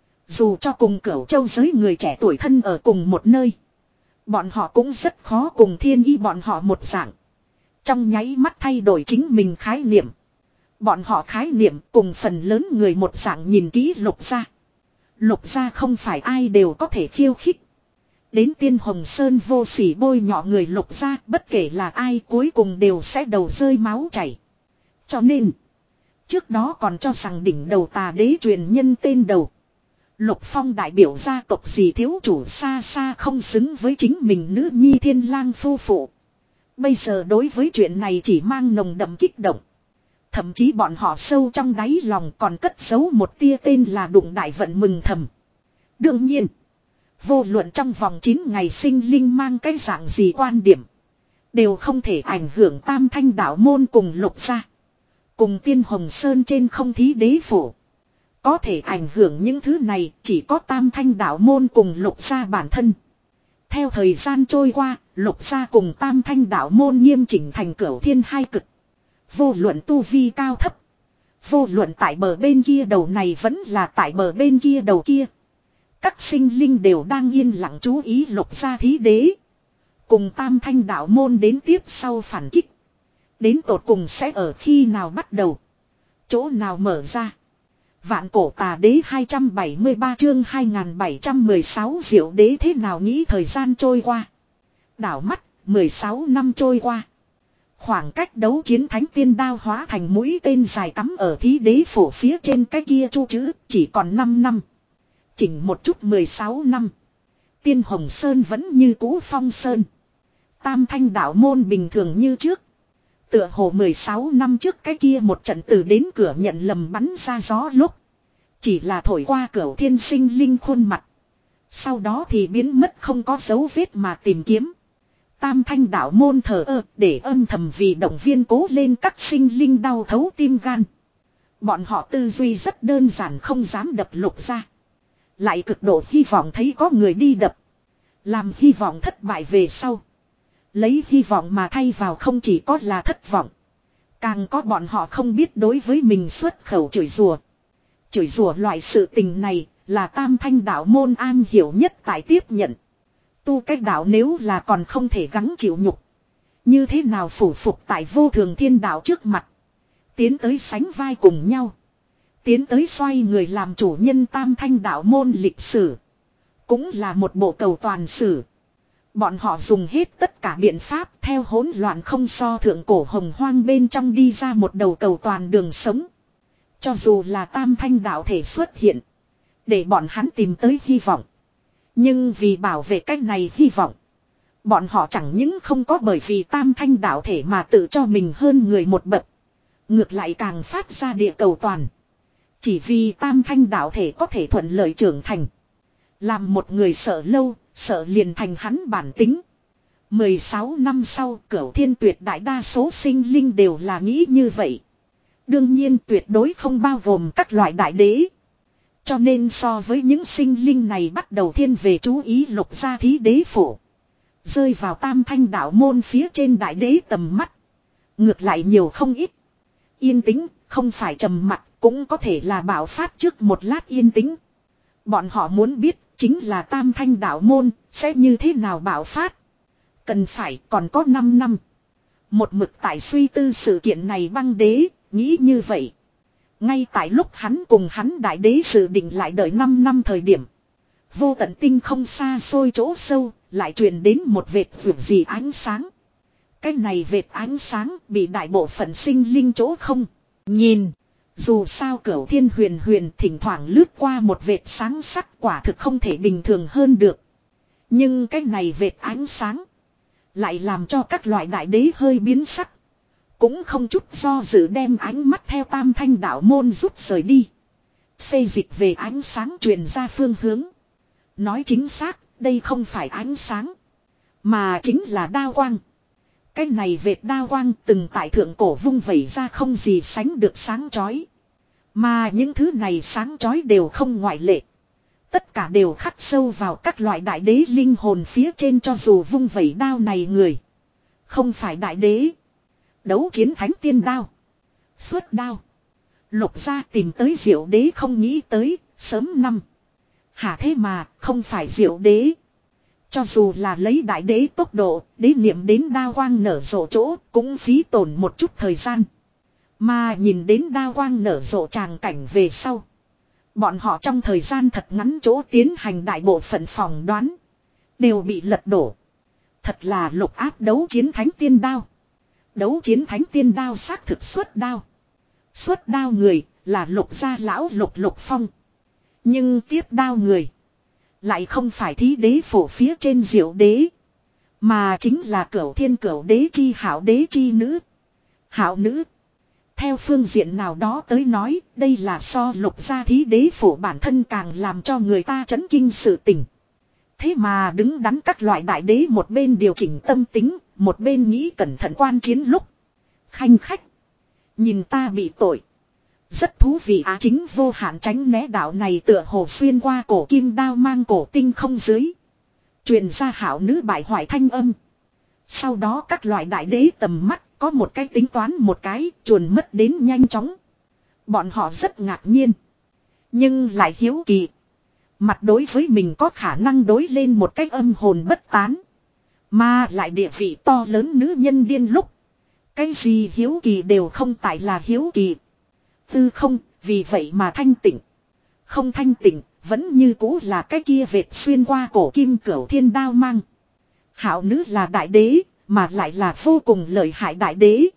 Dù cho cùng Cửu Châu giới người trẻ tuổi thân ở cùng một nơi. Bọn họ cũng rất khó cùng Thiên ý bọn họ một dạng. Trong nháy mắt thay đổi chính mình khái niệm. Bọn họ khái niệm cùng phần lớn người một dạng nhìn kỹ Lục gia. Lục gia không phải ai đều có thể khiêu khích. Đến Tiên Hồng Sơn vô sỉ bôi nhọ người Lục gia, bất kể là ai cuối cùng đều sẽ đầu rơi máu chảy. Cho nên, trước đó còn cho rằng đỉnh đầu tà đế truyền nhân tên đầu. Lục Phong đại biểu gia tộc gì thiếu chủ xa xa không xứng với chính mình nữ nhi Thiên Lang phu phụ. Bây giờ đối với chuyện này chỉ mang nồng đậm kích động. Thậm chí bọn họ sâu trong đáy lòng còn cất giấu một tia tên là đụng đại vận mừng thầm. Đương nhiên, vô luận trong vòng chín ngày sinh linh mang cái dạng gì quan điểm, đều không thể ảnh hưởng Tam Thanh đạo môn cùng Lục gia. Cùng Tiên Hồng Sơn trên không thí đế phủ. Có thể ảnh hưởng những thứ này chỉ có Tam Thanh đạo môn cùng Lục gia bản thân. Theo thời gian trôi qua, Lục gia cùng Tam Thanh đạo môn nghiêm chỉnh thành cửu thiên hai cực. Vô luận tu vi cao thấp. Vô luận tại bờ bên kia đầu này vẫn là tại bờ bên kia đầu kia. Các sinh linh đều đang yên lặng chú ý Lục gia thí đế. Cùng Tam Thanh đạo môn đến tiếp sau phản kích. Đến tột cùng sẽ ở khi nào bắt đầu. Chỗ nào mở ra. Vạn cổ tà đế hai trăm bảy mươi ba chương hai nghìn bảy trăm mười sáu diệu đế thế nào nghĩ thời gian trôi qua. Đảo mắt, mười sáu năm trôi qua. Khoảng cách đấu chiến thánh tiên đao hóa thành mũi tên dài cắm ở thí đế phổ phía trên cái kia chu chữ chỉ còn năm năm. Chỉnh một chút mười sáu năm. Tiên Hồng Sơn vẫn như cũ phong sơn. Tam Thanh đạo môn bình thường như trước. Tựa hồ mười sáu năm trước cái kia một trận từ đến cửa nhận lầm bắn ra gió lúc. Chỉ là thổi qua cửa thiên sinh linh khuôn mặt. Sau đó thì biến mất không có dấu vết mà tìm kiếm. Tam Thanh đạo môn thờ ơ để âm thầm vì động viên cố lên các sinh linh đau thấu tim gan. Bọn họ tư duy rất đơn giản không dám đập Lục gia. Lại cực độ hy vọng thấy có người đi đập. Làm hy vọng thất bại về sau. Lấy hy vọng mà thay vào không chỉ có là thất vọng. Càng có bọn họ không biết đối với mình xuất khẩu chửi rủa. Chửi rủa loại sự tình này là Tam Thanh đạo môn an hiểu nhất tại tiếp nhận. Tu cách đạo nếu là còn không thể gắng chịu nhục. Như thế nào phủ phục tại vô thường thiên đạo trước mặt. Tiến tới sánh vai cùng nhau. Tiến tới xoay người làm chủ nhân Tam Thanh đạo môn lịch sử. Cũng là một bộ cầu toàn sử. Bọn họ dùng hết tất cả biện pháp theo hỗn loạn không so thượng cổ hồng hoang bên trong đi ra một đầu cầu toàn đường sống. Cho dù là Tam Thanh đạo thể xuất hiện. Để bọn hắn tìm tới hy vọng. Nhưng vì bảo vệ cách này hy vọng. Bọn họ chẳng những không có bởi vì Tam Thanh đạo thể mà tự cho mình hơn người một bậc. Ngược lại càng phát ra địa cầu toàn. Chỉ vì Tam Thanh đạo thể có thể thuận lợi trưởng thành. Làm một người sợ lâu, sợ liền thành hắn bản tính. mười sáu năm sau, Cửu Thiên tuyệt đại đa số sinh linh đều là nghĩ như vậy. Đương nhiên tuyệt đối không bao gồm các loại đại đế. Cho nên so với những sinh linh này bắt đầu thiên về chú ý Lục gia thí đế phổ. Rơi vào Tam Thanh đạo môn phía trên đại đế tầm mắt. Ngược lại nhiều không ít. Yên tĩnh, không phải trầm mặc, cũng có thể là bạo phát trước một lát yên tĩnh. Bọn họ muốn biết chính là Tam Thanh đạo môn sẽ như thế nào bạo phát. Cần phải còn có năm năm. Một mực tại suy tư sự kiện này băng đế, nghĩ như vậy. Ngay tại lúc hắn cùng hắn đại đế dự định lại đợi năm năm thời điểm. Vô tận tinh không xa xôi chỗ sâu, lại truyền đến một vệt vượt gì ánh sáng. Cái này vệt ánh sáng bị đại bộ phận sinh linh chỗ không nhìn. Dù sao Cửu Thiên huyền huyền thỉnh thoảng lướt qua một vệt sáng sắc quả thực không thể bình thường hơn được. Nhưng cái này vệt ánh sáng lại làm cho các loại đại đế hơi biến sắc. Cũng không chút do dự đem ánh mắt theo Tam Thanh đạo môn rút rời đi. Xây dịch về ánh sáng truyền ra phương hướng. Nói chính xác, đây không phải ánh sáng, mà chính là đao quang. Cái này vệt đao quang từng tại thượng cổ vung vẩy ra không gì sánh được sáng chói. Mà những thứ này sáng chói đều không ngoại lệ. Tất cả đều khắc sâu vào các loại đại đế linh hồn phía trên, cho dù vung vẩy đao này người không phải đại đế. Đấu chiến thánh tiên đao. Xuất đao. Lục gia tìm tới diệu đế không nghĩ tới, sớm năm. Hả thế mà, không phải diệu đế. Cho dù là lấy đại đế tốc độ, đế niệm đến đao quang nở rộ chỗ, cũng phí tổn một chút thời gian. Mà nhìn đến đao quang nở rộ tràng cảnh về sau. Bọn họ trong thời gian thật ngắn chỗ tiến hành đại bộ phận phỏng đoán. Đều bị lật đổ. Thật là lục áp đấu chiến thánh tiên đao. Đấu chiến thánh tiên đao xác thực xuất đao. Xuất đao người là lục gia lão lục lục phong. Nhưng tiếp đao người. Lại không phải thí đế phổ phía trên diệu đế. Mà chính là cửu thiên cửu đế chi hảo đế chi nữ. Hảo nữ. Theo phương diện nào đó tới nói, đây là so lục gia thí đế phổ bản thân càng làm cho người ta chấn kinh sự tình. Thế mà đứng đắn các loại đại đế một bên điều chỉnh tâm tính, một bên nghĩ cẩn thận quan chiến lúc. Khanh khách. Nhìn ta bị tội. Rất thú vị á, chính vô hạn tránh né đạo này tựa hồ xuyên qua cổ kim đao mang cổ tinh không dưới. Truyền ra hảo nữ bại hoại thanh âm. Sau đó các loại đại đế tầm mắt có một cái tính toán một cái chuồn mất đến nhanh chóng. Bọn họ rất ngạc nhiên. Nhưng lại hiếu kỳ. Mặt đối với mình có khả năng đối lên một cách âm hồn bất tán. Mà lại địa vị to lớn nữ nhân điên lúc. Cái gì hiếu kỳ đều không tại là hiếu kỳ. Tư không, vì vậy mà thanh tịnh. Không thanh tịnh, vẫn như cũ là cái kia vệt xuyên qua cổ kim cửu thiên đao mang. Hảo nữ là đại đế, mà lại là vô cùng lợi hại đại đế.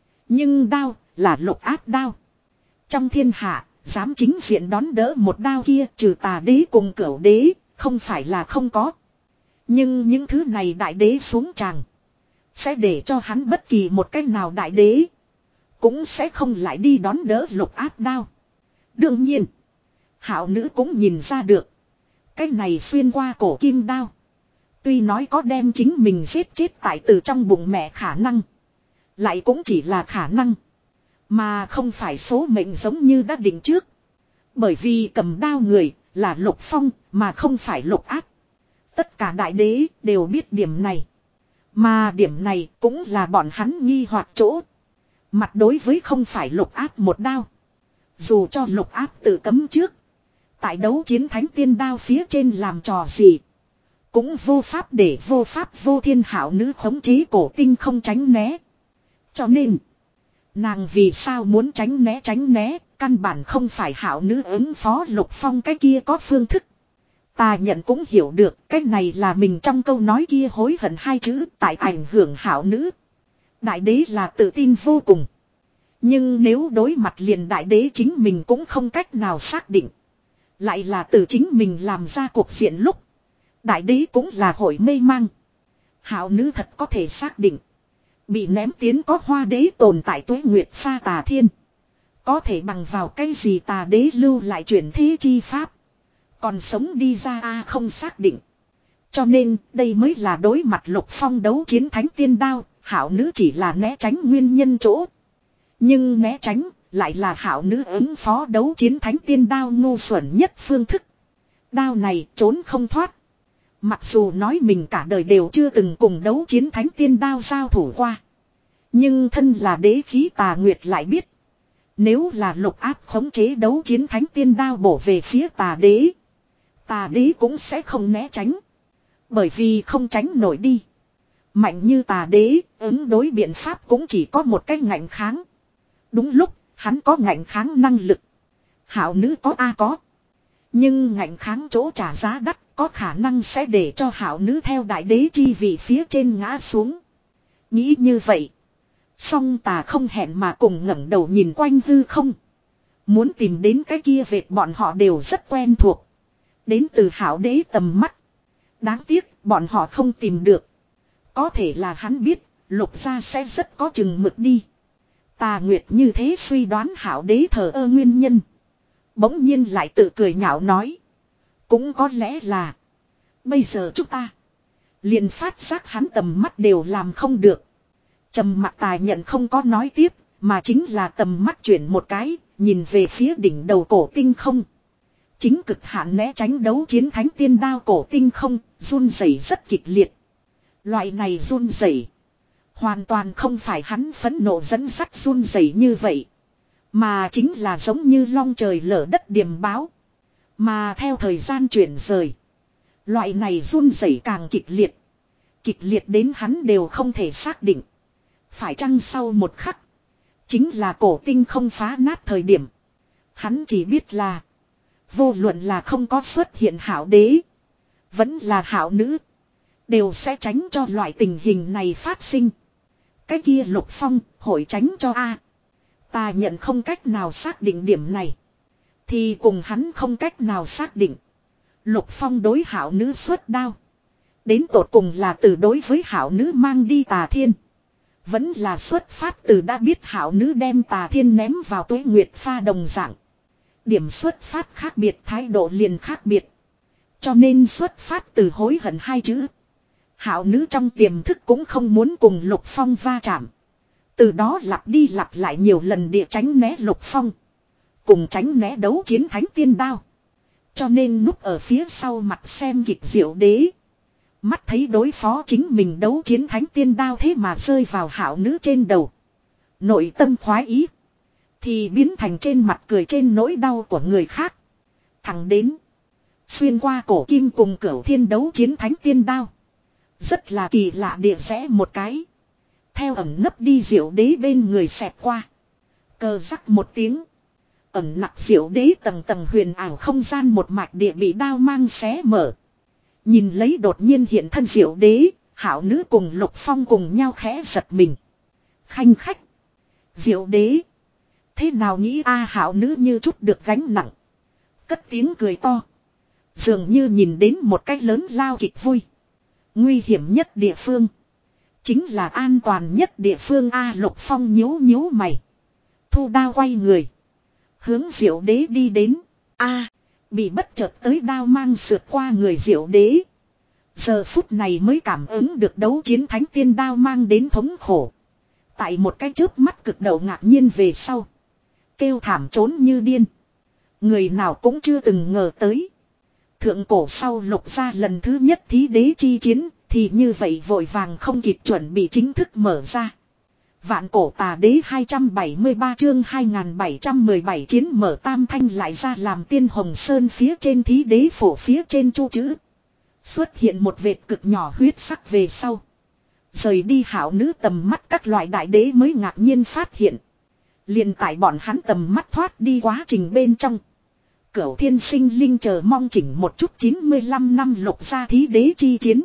Nhưng đao, là lục áp đao. Trong thiên hạ, dám chính diện đón đỡ một đao kia trừ tà đế cùng cửu đế, không phải là không có. Nhưng những thứ này đại đế xuống tràng. Sẽ để cho hắn bất kỳ một cách nào đại đế. Cũng sẽ không lại đi đón đỡ lục áp đao. Đương nhiên. Hảo nữ cũng nhìn ra được. Cái này xuyên qua cổ kim đao. Tuy nói có đem chính mình giết chết tại từ trong bụng mẹ khả năng. Lại cũng chỉ là khả năng. Mà không phải số mệnh giống như đã định trước. Bởi vì cầm đao người là lục phong mà không phải lục áp. Tất cả đại đế đều biết điểm này. Mà điểm này cũng là bọn hắn nghi hoặc chỗ. Mặt đối với không phải lục áp một đao. Dù cho lục áp tự cấm trước. Tại đấu chiến thánh tiên đao phía trên làm trò gì. Cũng vô pháp để vô pháp vô thiên hảo nữ khống chế cổ tinh không tránh né. Cho nên. Nàng vì sao muốn tránh né tránh né. Căn bản không phải hảo nữ ứng phó lục phong cái kia có phương thức. Ta nhận cũng hiểu được. Cái này là mình trong câu nói kia hối hận hai chữ. Tại ảnh hưởng hảo nữ. Đại đế là tự tin vô cùng. Nhưng nếu đối mặt liền đại đế chính mình cũng không cách nào xác định. Lại là từ chính mình làm ra cuộc diện lúc. Đại đế cũng là hội mê mang. Hảo nữ thật có thể xác định. Bị ném tiến có hoa đế tồn tại tuế nguyệt pha tà thiên. Có thể bằng vào cái gì tà đế lưu lại chuyển thế chi pháp. Còn sống đi ra a không xác định. Cho nên đây mới là đối mặt lục phong đấu chiến thánh tiên đao. Hảo nữ chỉ là né tránh nguyên nhân chỗ. Nhưng né tránh lại là hảo nữ ứng phó đấu chiến thánh tiên đao ngu xuẩn nhất phương thức. Đao này trốn không thoát. Mặc dù nói mình cả đời đều chưa từng cùng đấu chiến thánh tiên đao giao thủ qua. Nhưng thân là đế khí tà nguyệt lại biết. Nếu là lục áp khống chế đấu chiến thánh tiên đao bổ về phía tà đế. Tà đế cũng sẽ không né tránh. Bởi vì không tránh nổi đi. Mạnh như tà đế, ứng đối biện pháp cũng chỉ có một cái ngạnh kháng. Đúng lúc, hắn có ngạnh kháng năng lực. Hảo nữ có a có. Nhưng ngạnh kháng chỗ trả giá đắt có khả năng sẽ để cho hảo nữ theo đại đế chi vị phía trên ngã xuống. Nghĩ như vậy. Song tà không hẹn mà cùng ngẩng đầu nhìn quanh hư không. Muốn tìm đến cái kia vệt bọn họ đều rất quen thuộc. Đến từ hảo đế tầm mắt. Đáng tiếc bọn họ không tìm được. Có thể là hắn biết lục gia sẽ rất có chừng mực đi. Tà Nguyệt như thế suy đoán hảo đế thờ ơ nguyên nhân. Bỗng nhiên lại tự cười nhạo nói. Cũng có lẽ là. Bây giờ chúng ta. Liền phát giác hắn tầm mắt đều làm không được. Trầm mặc Tài nhận không có nói tiếp. Mà chính là tầm mắt chuyển một cái. Nhìn về phía đỉnh đầu cổ tinh không. Chính cực hạn né tránh đấu chiến thánh tiên đao cổ tinh không. Run rẩy rất kịch liệt. Loại này run rẩy. Hoàn toàn không phải hắn phẫn nộ dẫn sắt run rẩy như vậy. Mà chính là giống như long trời lở đất điềm báo. Mà theo thời gian chuyển rời. Loại này run rẩy càng kịch liệt. Kịch liệt đến hắn đều không thể xác định. Phải chăng sau một khắc. Chính là cổ tinh không phá nát thời điểm. Hắn chỉ biết là. Vô luận là không có xuất hiện hảo đế. Vẫn là hảo nữ. Đều sẽ tránh cho loại tình hình này phát sinh. Cái kia Lục Phong hội tránh cho A. Ta nhận không cách nào xác định điểm này. Thì cùng hắn không cách nào xác định. Lục Phong đối hảo nữ xuất đao. Đến tột cùng là từ đối với hảo nữ mang đi Tà Thiên. Vẫn là xuất phát từ đã biết hảo nữ đem Tà Thiên ném vào Tuế Nguyệt pha đồng dạng. Điểm xuất phát khác biệt, thái độ liền khác biệt. Cho nên xuất phát từ hối hận hai chữ. Hảo nữ trong tiềm thức cũng không muốn cùng Lục Phong va chạm. Từ đó lặp đi lặp lại nhiều lần địa tránh né Lục Phong. Cùng tránh né đấu chiến thánh tiên đao. Cho nên núp ở phía sau mặt xem kịch Diệu Đế. Mắt thấy đối phó chính mình đấu chiến thánh tiên đao thế mà rơi vào hảo nữ trên đầu. Nội tâm khoái ý. Thì biến thành trên mặt cười trên nỗi đau của người khác. Thẳng đến. Xuyên qua cổ kim cùng cửu thiên đấu chiến thánh tiên đao. Rất là kỳ lạ địa rẽ một cái. Theo ẩn nấp đi Diệu Đế bên người xẹt qua. Cờ rắc một tiếng. Ẩn nặc Diệu Đế tầng tầng huyền ảo không gian một mạch địa bị đao mang xé mở. Nhìn lấy đột nhiên hiện thân Diệu Đế, hảo nữ cùng Lục Phong cùng nhau khẽ giật mình. Khanh khách. Diệu Đế. Thế nào nghĩ a hảo nữ như chút được gánh nặng. Cất tiếng cười to. Dường như nhìn đến một cái lớn lao kịch vui. Nguy hiểm nhất địa phương. Chính là an toàn nhất địa phương a Lục Phong nhíu nhíu mày. Thu đao quay người. Hướng Diệu Đế đi đến. A bị bất chợt tới đao mang sượt qua người Diệu Đế. Giờ phút này mới cảm ứng được đấu chiến thánh tiên đao mang đến thống khổ. Tại một cái chớp mắt cực đầu ngạc nhiên về sau. Kêu thảm trốn như điên. Người nào cũng chưa từng ngờ tới. Thượng cổ sau Lục gia lần thứ nhất thí đế chi chiến. Thì như vậy vội vàng không kịp chuẩn bị chính thức mở ra. Vạn cổ tà đế hai trăm bảy mươi ba chương hai nghìn bảy trăm mười bảy chiến mở tam thanh lại ra làm tiên hồng sơn phía trên thí đế phổ phía trên chu chữ. Xuất hiện một vệt cực nhỏ huyết sắc về sau. Rời đi hảo nữ tầm mắt các loại đại đế mới ngạc nhiên phát hiện. Liền tại bọn hắn tầm mắt thoát đi quá trình bên trong. Cửu thiên sinh linh chờ mong chỉnh một chút chín mươi lăm năm Lục gia thí đế chi chiến.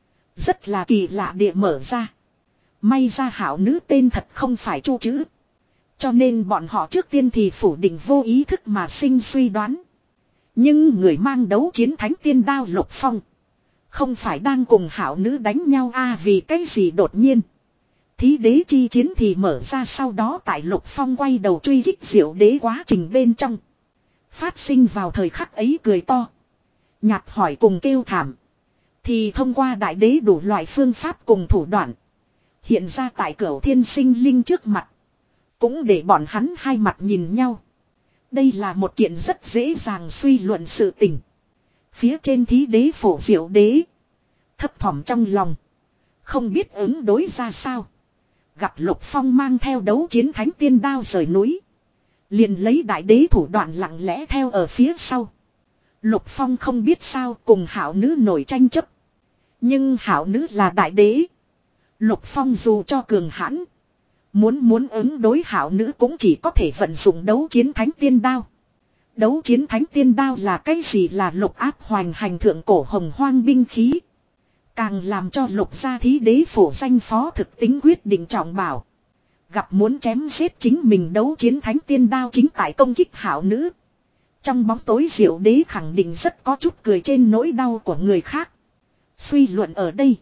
Rất là kỳ lạ địa mở ra. May ra hảo nữ tên thật không phải chu chữ. Cho nên bọn họ trước tiên thì phủ định vô ý thức mà sinh suy đoán. Nhưng người mang đấu chiến thánh tiên đao Lục Phong. Không phải đang cùng hảo nữ đánh nhau a à, vì cái gì đột nhiên. Thí đế chi chiến thì mở ra sau đó tại Lục Phong quay đầu truy kích Diệu Đế quá trình bên trong. Phát sinh vào thời khắc ấy cười to. Nhạt hỏi cùng kêu thảm. Thì thông qua đại đế đủ loại phương pháp cùng thủ đoạn. Hiện ra tại cửu thiên sinh linh trước mặt. Cũng để bọn hắn hai mặt nhìn nhau. Đây là một kiện rất dễ dàng suy luận sự tình. Phía trên thí đế phổ Diệu Đế. Thấp thỏm trong lòng. Không biết ứng đối ra sao. Gặp Lục Phong mang theo đấu chiến thánh tiên đao rời núi. Liền lấy đại đế thủ đoạn lặng lẽ theo ở phía sau. Lục Phong không biết sao cùng hảo nữ nổi tranh chấp. Nhưng hảo nữ là đại đế. Lục Phong dù cho cường hãn. Muốn muốn ứng đối hảo nữ cũng chỉ có thể vận dụng đấu chiến thánh tiên đao. Đấu chiến thánh tiên đao là cái gì là lục áp hoành hành thượng cổ hồng hoang binh khí. Càng làm cho Lục gia thí đế phổ danh phó thực tính quyết định trọng bảo. Gặp muốn chém giết chính mình đấu chiến thánh tiên đao chính tại công kích hảo nữ. Trong bóng tối Diệu Đế khẳng định rất có chút cười trên nỗi đau của người khác. Suy luận ở đây.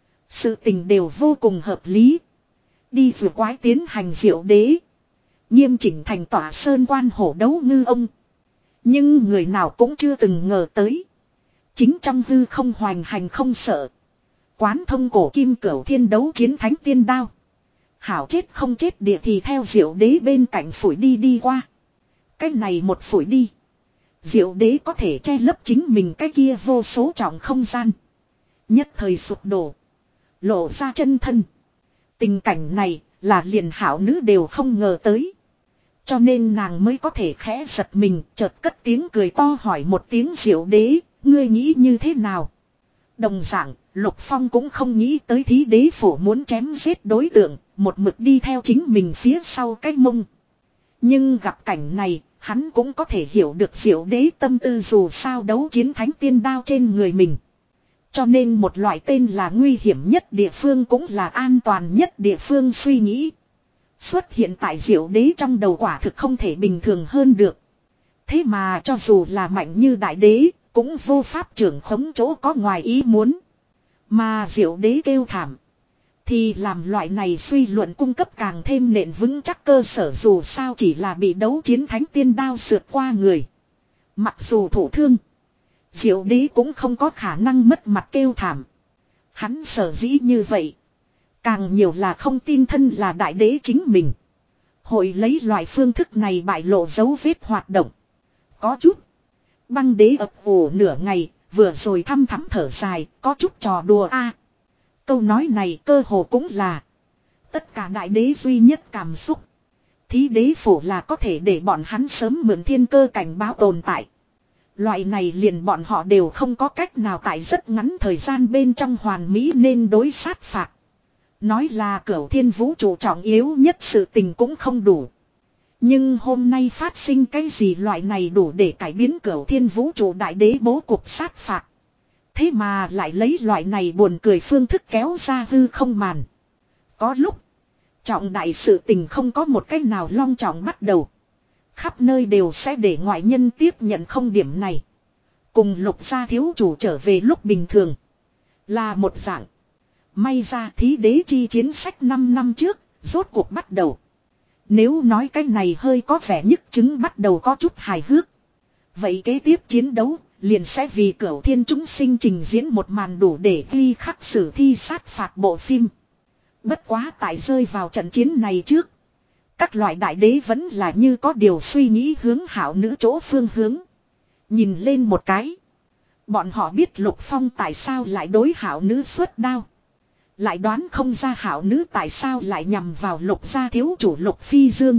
Sự tình đều vô cùng hợp lý. Đi vừa quái tiến hành Diệu Đế. Nghiêm chỉnh thành tỏa sơn quan hổ đấu ngư ông. Nhưng người nào cũng chưa từng ngờ tới. Chính trong hư không hoành hành không sợ. Quán thông cổ kim cửu thiên đấu chiến thánh tiên đao. Hảo chết không chết địa thì theo Diệu Đế bên cạnh phủi đi đi qua. Cái này một phủi đi. Diệu Đế có thể che lấp chính mình cái kia vô số trọng không gian. Nhất thời sụp đổ. Lộ ra chân thân. Tình cảnh này là liền hảo nữ đều không ngờ tới. Cho nên nàng mới có thể khẽ giật mình chợt cất tiếng cười to hỏi một tiếng Diệu Đế. Ngươi nghĩ như thế nào? Đồng dạng Lục Phong cũng không nghĩ tới thí đế phổ muốn chém giết đối tượng, một mực đi theo chính mình phía sau cái mông. Nhưng gặp cảnh này, hắn cũng có thể hiểu được diệu đế tâm tư, dù sao đấu chiến thánh tiên đao trên người mình. Cho nên một loại tên là nguy hiểm nhất địa phương cũng là an toàn nhất địa phương suy nghĩ. Xuất hiện tại diệu đế trong đầu quả thực không thể bình thường hơn được. Thế mà cho dù là mạnh như đại đế, cũng vô pháp trưởng khống chỗ có ngoài ý muốn. Mà diệu đế kêu thảm. Thì làm loại này suy luận cung cấp càng thêm nền vững chắc cơ sở, dù sao chỉ là bị đấu chiến thánh tiên đao sượt qua người. Mặc dù thổ thương, diệu đế cũng không có khả năng mất mặt kêu thảm. Hắn sở dĩ như vậy, càng nhiều là không tin thân là đại đế chính mình hội lấy loại phương thức này bại lộ dấu vết hoạt động. Có chút. Băng đế ập ủ nửa ngày, vừa rồi thăm thắm thở dài, có chút trò đùa a. Câu nói này cơ hồ cũng là tất cả đại đế duy nhất cảm xúc. Thí đế phổ là có thể để bọn hắn sớm mượn thiên cơ cảnh báo tồn tại. Loại này liền bọn họ đều không có cách nào tại rất ngắn thời gian bên trong hoàn mỹ nên đối sát phạt. Nói là cửu thiên vũ trụ trọng yếu nhất sự tình cũng không đủ. Nhưng hôm nay phát sinh cái gì loại này đủ để cải biến cửu thiên vũ trụ đại đế bố cục sát phạt. Thế mà lại lấy loại này buồn cười phương thức kéo ra hư không màn. Có lúc, trọng đại sự tình không có một cách nào long trọng bắt đầu. Khắp nơi đều sẽ để ngoại nhân tiếp nhận không điểm này. Cùng Lục gia thiếu chủ trở về lúc bình thường. Là một dạng. May ra thí đế chi chiến sách năm năm trước, rốt cuộc bắt đầu. Nếu nói cái này hơi có vẻ nhức chứng bắt đầu có chút hài hước. Vậy kế tiếp chiến đấu, liền sẽ vì cửu thiên chúng sinh trình diễn một màn đủ để ghi khắc sử thi sát phạt bộ phim. Bất quá tại rơi vào trận chiến này trước, các loại đại đế vẫn là như có điều suy nghĩ hướng hảo nữ chỗ phương hướng. Nhìn lên một cái. Bọn họ biết Lục Phong tại sao lại đối hảo nữ xuất đao. Lại đoán không ra hảo nữ tại sao lại nhằm vào Lục gia thiếu chủ Lục Phi Dương.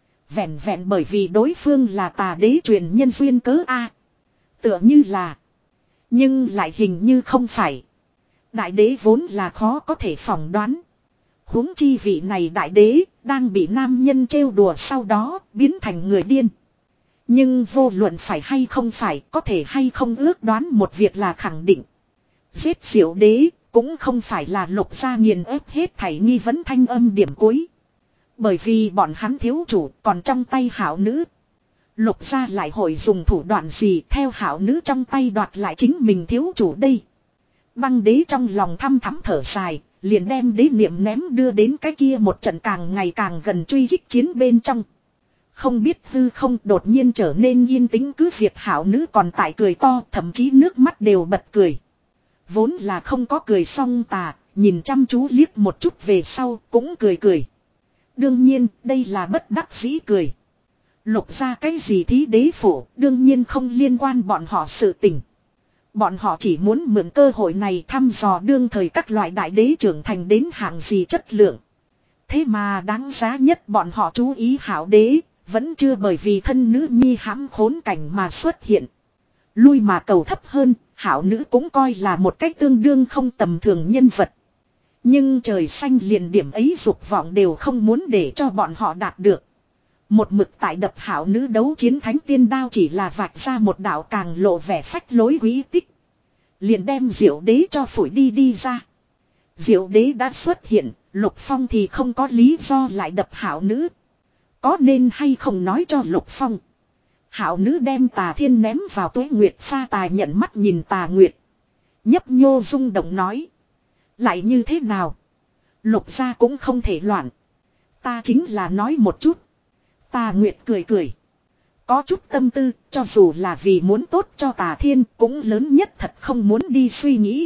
Vẹn vẹn bởi vì đối phương là tà đế truyền nhân duyên cớ a. Tựa như là. Nhưng lại hình như không phải. Đại đế vốn là khó có thể phỏng đoán. Huống chi vị này đại đế đang bị nam nhân trêu đùa sau đó biến thành người điên. Nhưng vô luận phải hay không phải, có thể hay không ước đoán một việc là khẳng định. Giết diệu đế cũng không phải là Lục gia nghiền ép hết thảy nghi vấn thanh âm điểm cuối. Bởi vì bọn hắn thiếu chủ còn trong tay hảo nữ. Lục gia lại hội dùng thủ đoạn gì theo hảo nữ trong tay đoạt lại chính mình thiếu chủ đây. Băng đế trong lòng thăm thắm thở dài, liền đem đế niệm ném đưa đến cái kia một trận càng ngày càng gần truy kích chiến bên trong. Không biết hư không đột nhiên trở nên yên tĩnh, cứ việc hảo nữ còn tại cười to, thậm chí nước mắt đều bật cười. Vốn là không có cười xong tà, nhìn chăm chú liếc một chút về sau cũng cười cười. Đương nhiên đây là bất đắc dĩ cười. Lục ra cái gì thí đế phổ đương nhiên không liên quan bọn họ sự tình. Bọn họ chỉ muốn mượn cơ hội này thăm dò đương thời các loại đại đế trưởng thành đến hạng gì chất lượng. Thế mà đáng giá nhất bọn họ chú ý hảo đế, vẫn chưa bởi vì thân nữ nhi hãm khốn cảnh mà xuất hiện. Lui mà cầu thấp hơn, hảo nữ cũng coi là một cách tương đương không tầm thường nhân vật. Nhưng trời xanh liền điểm ấy dục vọng đều không muốn để cho bọn họ đạt được. Một mực tại đập hảo nữ đấu chiến thánh tiên đao chỉ là vạch ra một đạo càng lộ vẻ phách lối quý tích. Liền đem diệu đế cho phủi đi đi ra. Diệu đế đã xuất hiện, Lục Phong thì không có lý do lại đập hảo nữ. Có nên hay không nói cho Lục Phong. Hảo nữ đem Tà Thiên ném vào Tuế Nguyệt pha tài nhận mắt nhìn Tà Nguyệt. Nhấp nhô rung động nói. Lại như thế nào? Lục gia cũng không thể loạn. Ta chính là nói một chút. Tà Nguyệt cười cười. Có chút tâm tư, cho dù là vì muốn tốt cho Tà Thiên cũng lớn nhất thật không muốn đi suy nghĩ.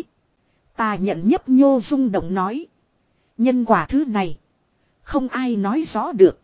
Tà nhận nhấp nhô rung động nói. Nhân quả thứ này. Không ai nói rõ được.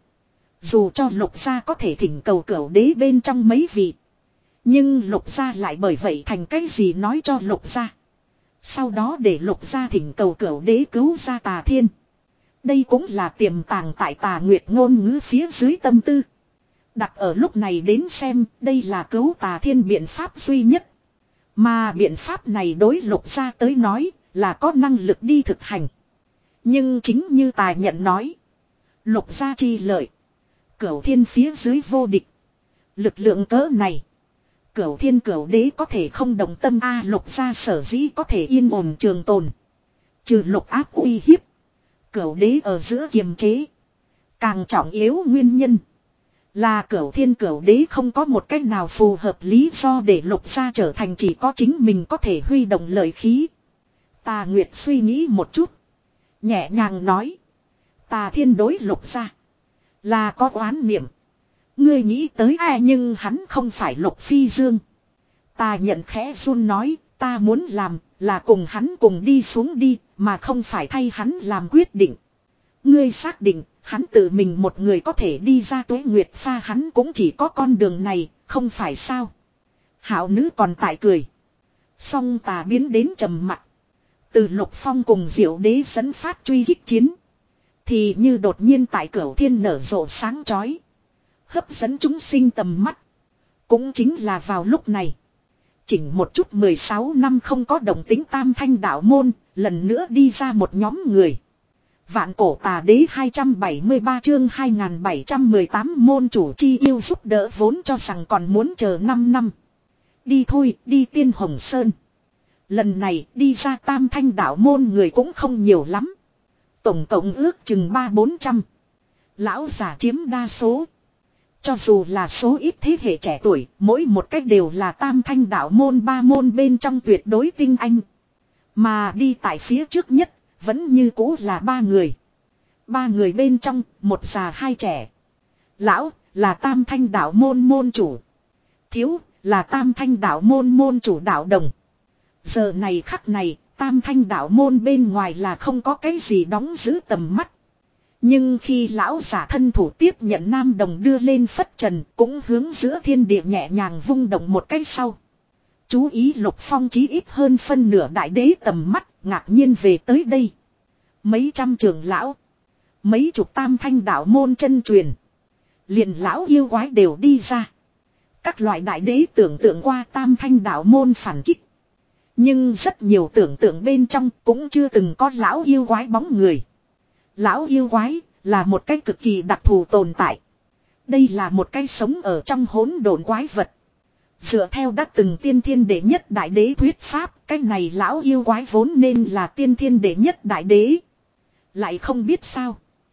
Dù cho Lục gia có thể thỉnh cầu cửu đế bên trong mấy vị. Nhưng Lục gia lại bởi vậy thành cái gì nói cho Lục gia. Sau đó để Lục gia thỉnh cầu cửu đế cứu ra Tà Thiên. Đây cũng là tiềm tàng tại Tà Nguyệt ngôn ngữ phía dưới tâm tư. Đặt ở lúc này đến xem đây là cứu Tà Thiên biện pháp duy nhất. Mà biện pháp này đối Lục gia tới nói là có năng lực đi thực hành. Nhưng chính như tài nhận nói. Lục gia chi lợi. Cửu thiên phía dưới vô địch. Lực lượng cỡ này. Cửu thiên cửu đế có thể không đồng tâm a lục gia sở dĩ có thể yên ổn trường tồn. Trừ lục áp uy hiếp. Cửu đế ở giữa kiềm chế. Càng trọng yếu nguyên nhân. Là cửu thiên cửu đế không có một cách nào phù hợp lý do để lục gia trở thành chỉ có chính mình có thể huy động lợi khí. Tà Nguyệt suy nghĩ một chút. Nhẹ nhàng nói. Tà thiên đối lục gia. Là có oán niệm. Ngươi nghĩ tới ai nhưng hắn không phải Lục Phi Dương. Ta nhận khẽ run nói, ta muốn làm là cùng hắn cùng đi xuống đi, mà không phải thay hắn làm quyết định. Ngươi xác định, hắn tự mình một người có thể đi ra Tuế Nguyệt pha hắn cũng chỉ có con đường này, không phải sao. Hảo nữ còn tại cười. Song tà biến đến trầm mặt. Từ Lục Phong cùng Diệu Đế dẫn phát truy kích chiến. Thì như đột nhiên tại Cửu Thiên nở rộ sáng chói. Hấp dẫn chúng sinh tầm mắt. Cũng chính là vào lúc này. Chỉnh một chút mười sáu năm không có động tính Tam Thanh đạo môn. Lần nữa đi ra một nhóm người. Vạn cổ tà đế hai trăm bảy mươi ba chương hai nghìn bảy trăm mười tám môn chủ chi yêu giúp đỡ vốn cho rằng còn muốn chờ năm năm. Đi thôi, đi Tiên Hồng Sơn. Lần này đi ra Tam Thanh đạo môn người cũng không nhiều lắm. Tổng cộng ước chừng ba bốn trăm. Lão giả chiếm đa số. Cho dù là số ít thế hệ trẻ tuổi, mỗi một cách đều là Tam Thanh đạo môn ba môn bên trong tuyệt đối tinh anh. Mà đi tại phía trước nhất, vẫn như cũ là ba người. Ba người bên trong, một già hai trẻ. Lão, là Tam Thanh đạo môn môn chủ. Thiếu, là Tam Thanh đạo môn môn chủ đạo đồng. Giờ này khắc này, Tam Thanh đạo môn bên ngoài là không có cái gì đóng giữ tầm mắt. Nhưng khi lão giả thân thủ tiếp nhận nam đồng đưa lên phất trần cũng hướng giữa thiên địa nhẹ nhàng vung động một cái sau. Chú ý Lục Phong chí ít hơn phân nửa đại đế tầm mắt ngạc nhiên về tới đây. Mấy trăm trưởng lão. Mấy chục Tam Thanh đạo môn chân truyền. Liền lão yêu quái đều đi ra. Các loại đại đế tưởng tượng qua Tam Thanh đạo môn phản kích. Nhưng rất nhiều tưởng tượng bên trong cũng chưa từng có lão yêu quái bóng người. Lão yêu quái là một cái cực kỳ đặc thù tồn tại. Đây là một cái sống ở trong hỗn độn quái vật. Dựa theo đã từng tiên thiên đệ nhất đại đế thuyết pháp, cái này lão yêu quái vốn nên là tiên thiên đệ nhất đại đế. Lại không biết sao.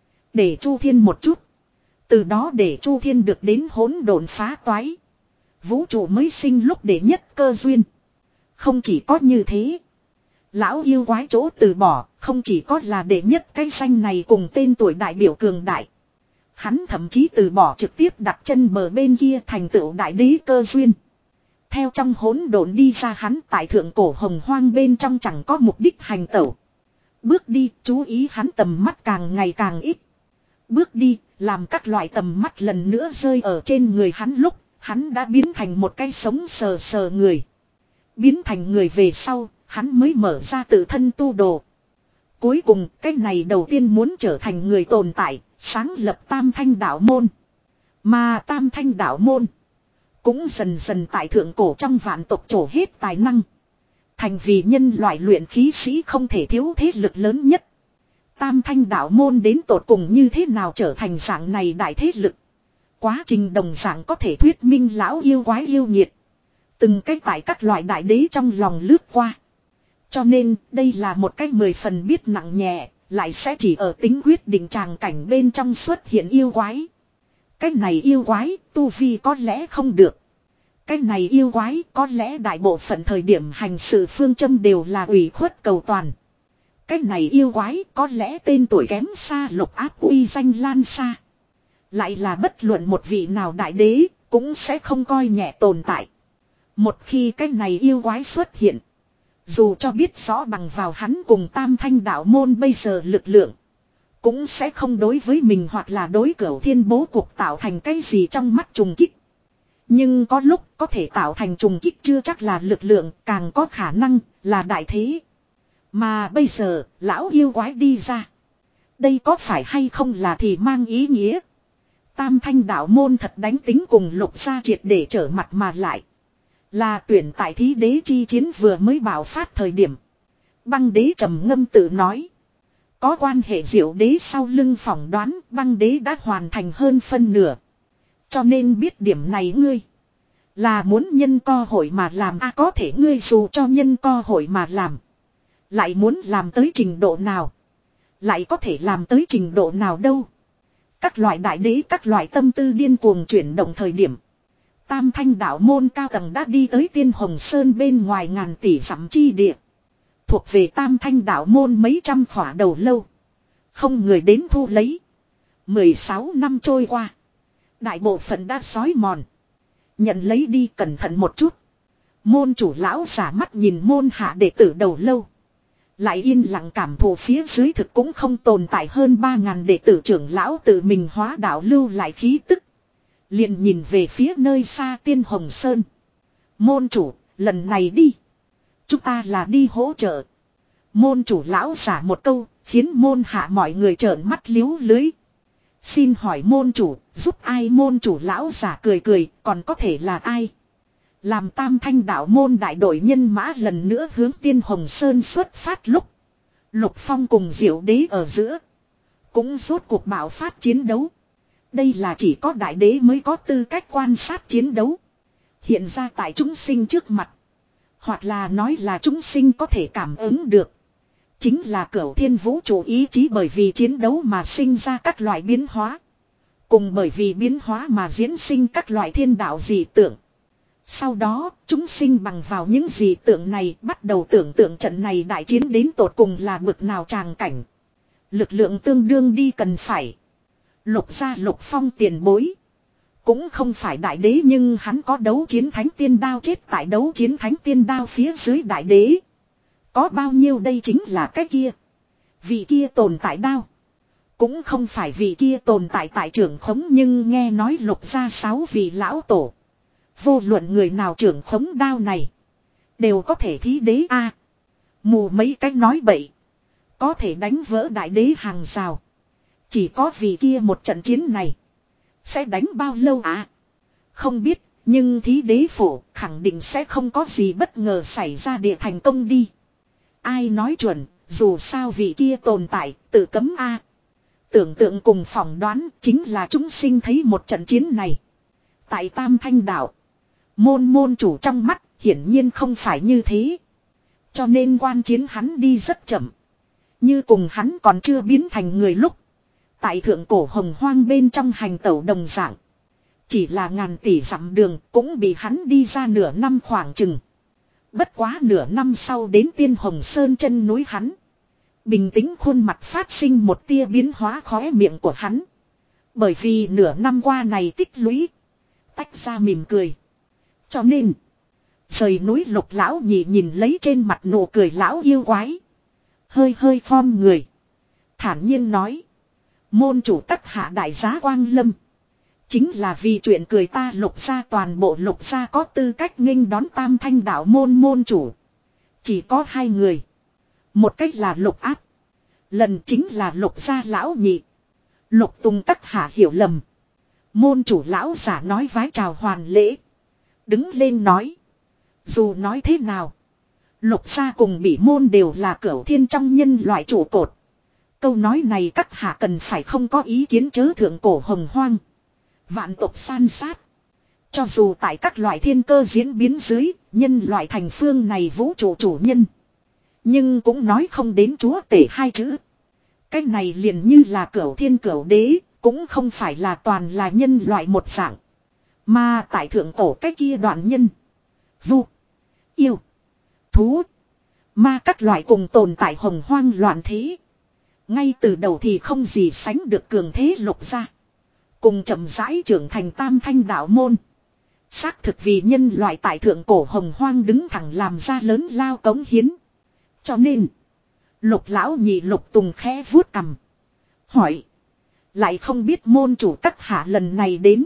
Để Chu Thiên một chút. Từ đó để Chu Thiên được đến hỗn độn phá toái. Vũ trụ mới sinh lúc đệ nhất cơ duyên. Không chỉ có như thế. Lão yêu quái chỗ từ bỏ, không chỉ có là đệ nhất cái danh này cùng tên tuổi đại biểu cường đại. Hắn thậm chí từ bỏ trực tiếp đặt chân bờ bên kia thành tựu đại đế cơ duyên. Theo trong hỗn độn đi ra hắn tại thượng cổ hồng hoang bên trong chẳng có mục đích hành tẩu. Bước đi, chú ý hắn tầm mắt càng ngày càng ít. Bước đi, làm các loại tầm mắt lần nữa rơi ở trên người hắn lúc, hắn đã biến thành một cái sống sờ sờ người. Biến thành người về sau, hắn mới mở ra tự thân tu đồ. Cuối cùng, cái này đầu tiên muốn trở thành người tồn tại, sáng lập Tam Thanh đạo môn. Mà Tam Thanh đạo môn cũng dần dần tại thượng cổ trong vạn tộc trổ hết tài năng. Thành vì nhân loại luyện khí sĩ không thể thiếu thế lực lớn nhất. Tam Thanh đạo môn đến tột cùng như thế nào trở thành dạng này đại thế lực. Quá trình đồng dạng có thể thuyết minh lão yêu quái yêu nhiệt. Từng cách tại các loại đại đế trong lòng lướt qua. Cho nên đây là một cách mười phần biết nặng nhẹ, lại sẽ chỉ ở tính quyết định tràng cảnh bên trong xuất hiện yêu quái. Cái này yêu quái, tu vi có lẽ không được. Cái này yêu quái, có lẽ đại bộ phận thời điểm hành sự phương châm đều là ủy khuất cầu toàn. Cái này yêu quái, có lẽ tên tuổi kém xa Lục Áp uy danh lan xa. Lại là bất luận một vị nào đại đế, cũng sẽ không coi nhẹ tồn tại. Một khi cái này yêu quái xuất hiện. Dù cho biết rõ bằng vào hắn cùng Tam Thanh đạo môn bây giờ lực lượng. Cũng sẽ không đối với mình hoặc là đối Cửu Thiên bố cuộc tạo thành cái gì trong mắt trùng kích. Nhưng có lúc có thể tạo thành trùng kích chưa chắc là lực lượng, càng có khả năng là đại thế. Mà bây giờ, lão yêu quái đi ra. Đây có phải hay không là thì mang ý nghĩa. Tam Thanh đạo môn thật đánh tính cùng Lục gia triệt để trở mặt mà lại. Là tuyển tại thí đế chi chiến vừa mới爆phát thời điểm. Băng đế trầm ngâm tự nói. Có quan hệ diệu đế sau lưng phỏng đoán băng đế đã hoàn thành hơn phân nửa. Cho nên biết điểm này ngươi. Là muốn nhân cơ hội mà làm a à, có thể ngươi dù cho nhân cơ hội mà làm. Lại muốn làm tới trình độ nào. Lại có thể làm tới trình độ nào đâu. Các loại đại đế các loại tâm tư điên cuồng chuyển động thời điểm. Tam thanh đạo môn cao tầng đã đi tới Tiên Hồng Sơn bên ngoài ngàn tỷ dặm chi địa. Thuộc về tam thanh đạo môn mấy trăm khỏa đầu lâu. Không người đến thu lấy. mười sáu năm trôi qua. Đại bộ phận đã sói mòn. Nhận lấy đi cẩn thận một chút. Môn chủ lão giả mắt nhìn môn hạ đệ tử đầu lâu. Lại yên lặng cảm thụ phía dưới thực cũng không tồn tại hơn ba ngàn đệ tử trưởng lão tự mình hóa đạo lưu lại khí tức. Liền nhìn về phía nơi xa Tiên Hồng Sơn. Môn chủ, lần này đi. Chúng ta là đi hỗ trợ. Môn chủ lão giả một câu, khiến môn hạ mọi người trợn mắt liếu lưới. Xin hỏi môn chủ, giúp ai? Môn chủ lão giả cười cười, còn có thể là ai? Làm tam thanh đạo môn đại đội nhân mã lần nữa hướng Tiên Hồng Sơn xuất phát lúc. Lục Phong cùng Diệu Đế ở giữa. Cũng rốt cuộc bạo phát chiến đấu. Đây là chỉ có đại đế mới có tư cách quan sát chiến đấu. Hiện ra tại chúng sinh trước mặt. Hoặc là nói là chúng sinh có thể cảm ứng được. Chính là cửu thiên vũ trụ ý chí bởi vì chiến đấu mà sinh ra các loại biến hóa. Cùng bởi vì biến hóa mà diễn sinh các loại thiên đạo dị tượng. Sau đó, chúng sinh bằng vào những dị tượng này bắt đầu tưởng tượng trận này đại chiến đến tột cùng là bực nào tràng cảnh. Lực lượng tương đương đi cần phải. Lục gia Lục Phong tiền bối. Cũng không phải đại đế nhưng hắn có đấu chiến thánh tiên đao chết tại đấu chiến thánh tiên đao phía dưới đại đế. Có bao nhiêu đây chính là cái kia. Vị kia tồn tại đao. Cũng không phải vị kia tồn tại tại trưởng khống nhưng nghe nói lục gia sáu vị lão tổ. Vô luận người nào trưởng khống đao này. Đều có thể thí đế a. Mù mấy cách nói bậy. Có thể đánh vỡ đại đế hàng rào. Chỉ có vì kia một trận chiến này. Sẽ đánh bao lâu à? Không biết, nhưng thí đế phổ khẳng định sẽ không có gì bất ngờ xảy ra địa thành công đi. Ai nói chuẩn, dù sao vị kia tồn tại, tự cấm a. Tưởng tượng cùng phỏng đoán chính là chúng sinh thấy một trận chiến này. Tại Tam Thanh Đạo, môn môn chủ trong mắt, hiển nhiên không phải như thế. Cho nên quan chiến hắn đi rất chậm. Như cùng hắn còn chưa biến thành người lúc. Tại thượng cổ hồng hoang bên trong hành tẩu đồng dạng. Chỉ là ngàn tỷ dặm đường cũng bị hắn đi ra nửa năm khoảng chừng. Bất quá nửa năm sau đến Tiên Hồng Sơn chân núi hắn. Bình tĩnh khuôn mặt phát sinh một tia biến hóa khóe miệng của hắn. Bởi vì nửa năm qua này tích lũy. Tách ra mỉm cười. Cho nên. Rời núi Lục lão nhị nhìn lấy trên mặt nụ cười lão yêu quái. Hơi hơi khom người. Thản nhiên nói. Môn chủ tất hạ đại giá quang lâm. Chính là vì chuyện cười ta Lục gia toàn bộ Lục gia có tư cách nghênh đón Tam Thanh đạo môn môn chủ. Chỉ có hai người. Một cách là Lục áp. Lần chính là Lục gia lão nhị. Lục Tùng tất hạ hiểu lầm. Môn chủ lão giả nói vái chào hoàn lễ. Đứng lên nói. Dù nói thế nào. Lục gia cùng Bỉ môn đều là cửu thiên trong nhân loại trụ cột. Câu nói này các hạ cần phải không có ý kiến chớ thượng cổ hồng hoang. Vạn tộc san sát. Cho dù tại các loại thiên cơ diễn biến dưới, nhân loại thành phương này vũ trụ chủ nhân. Nhưng cũng nói không đến chúa tể hai chữ. Cái này liền như là cửu thiên cửu đế, cũng không phải là toàn là nhân loại một dạng. Mà tại thượng cổ cái kia đoạn nhân. Vu. Yêu. Thú. Ma các loại cùng tồn tại hồng hoang loạn thế. Ngay từ đầu thì không gì sánh được cường thế Lục gia. Cùng chậm rãi trưởng thành Tam Thanh đạo môn. Xác thực vì nhân loại tại thượng cổ hồng hoang đứng thẳng làm ra lớn lao cống hiến. Cho nên. Lục lão nhị Lục Tùng khẽ vuốt cằm. Hỏi. Lại không biết môn chủ các hạ lần này đến.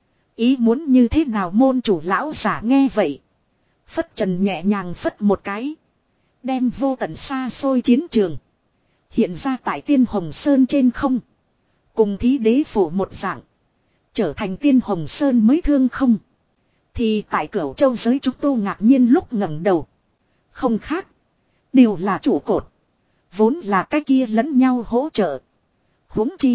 Ý muốn như thế nào môn chủ lão giả nghe vậy. Phất trần nhẹ nhàng phất một cái. Đem vô tận xa xôi chiến trường. Hiện ra tại Tiên Hồng Sơn trên không. Cùng thí đế phủ một dạng. Trở thành Tiên Hồng Sơn mới thương không. Thì tại Cửu Châu giới chúng tu ngạc nhiên lúc ngẩng đầu. Không khác. Đều là trụ cột. Vốn là cái kia lẫn nhau hỗ trợ. Huống chi.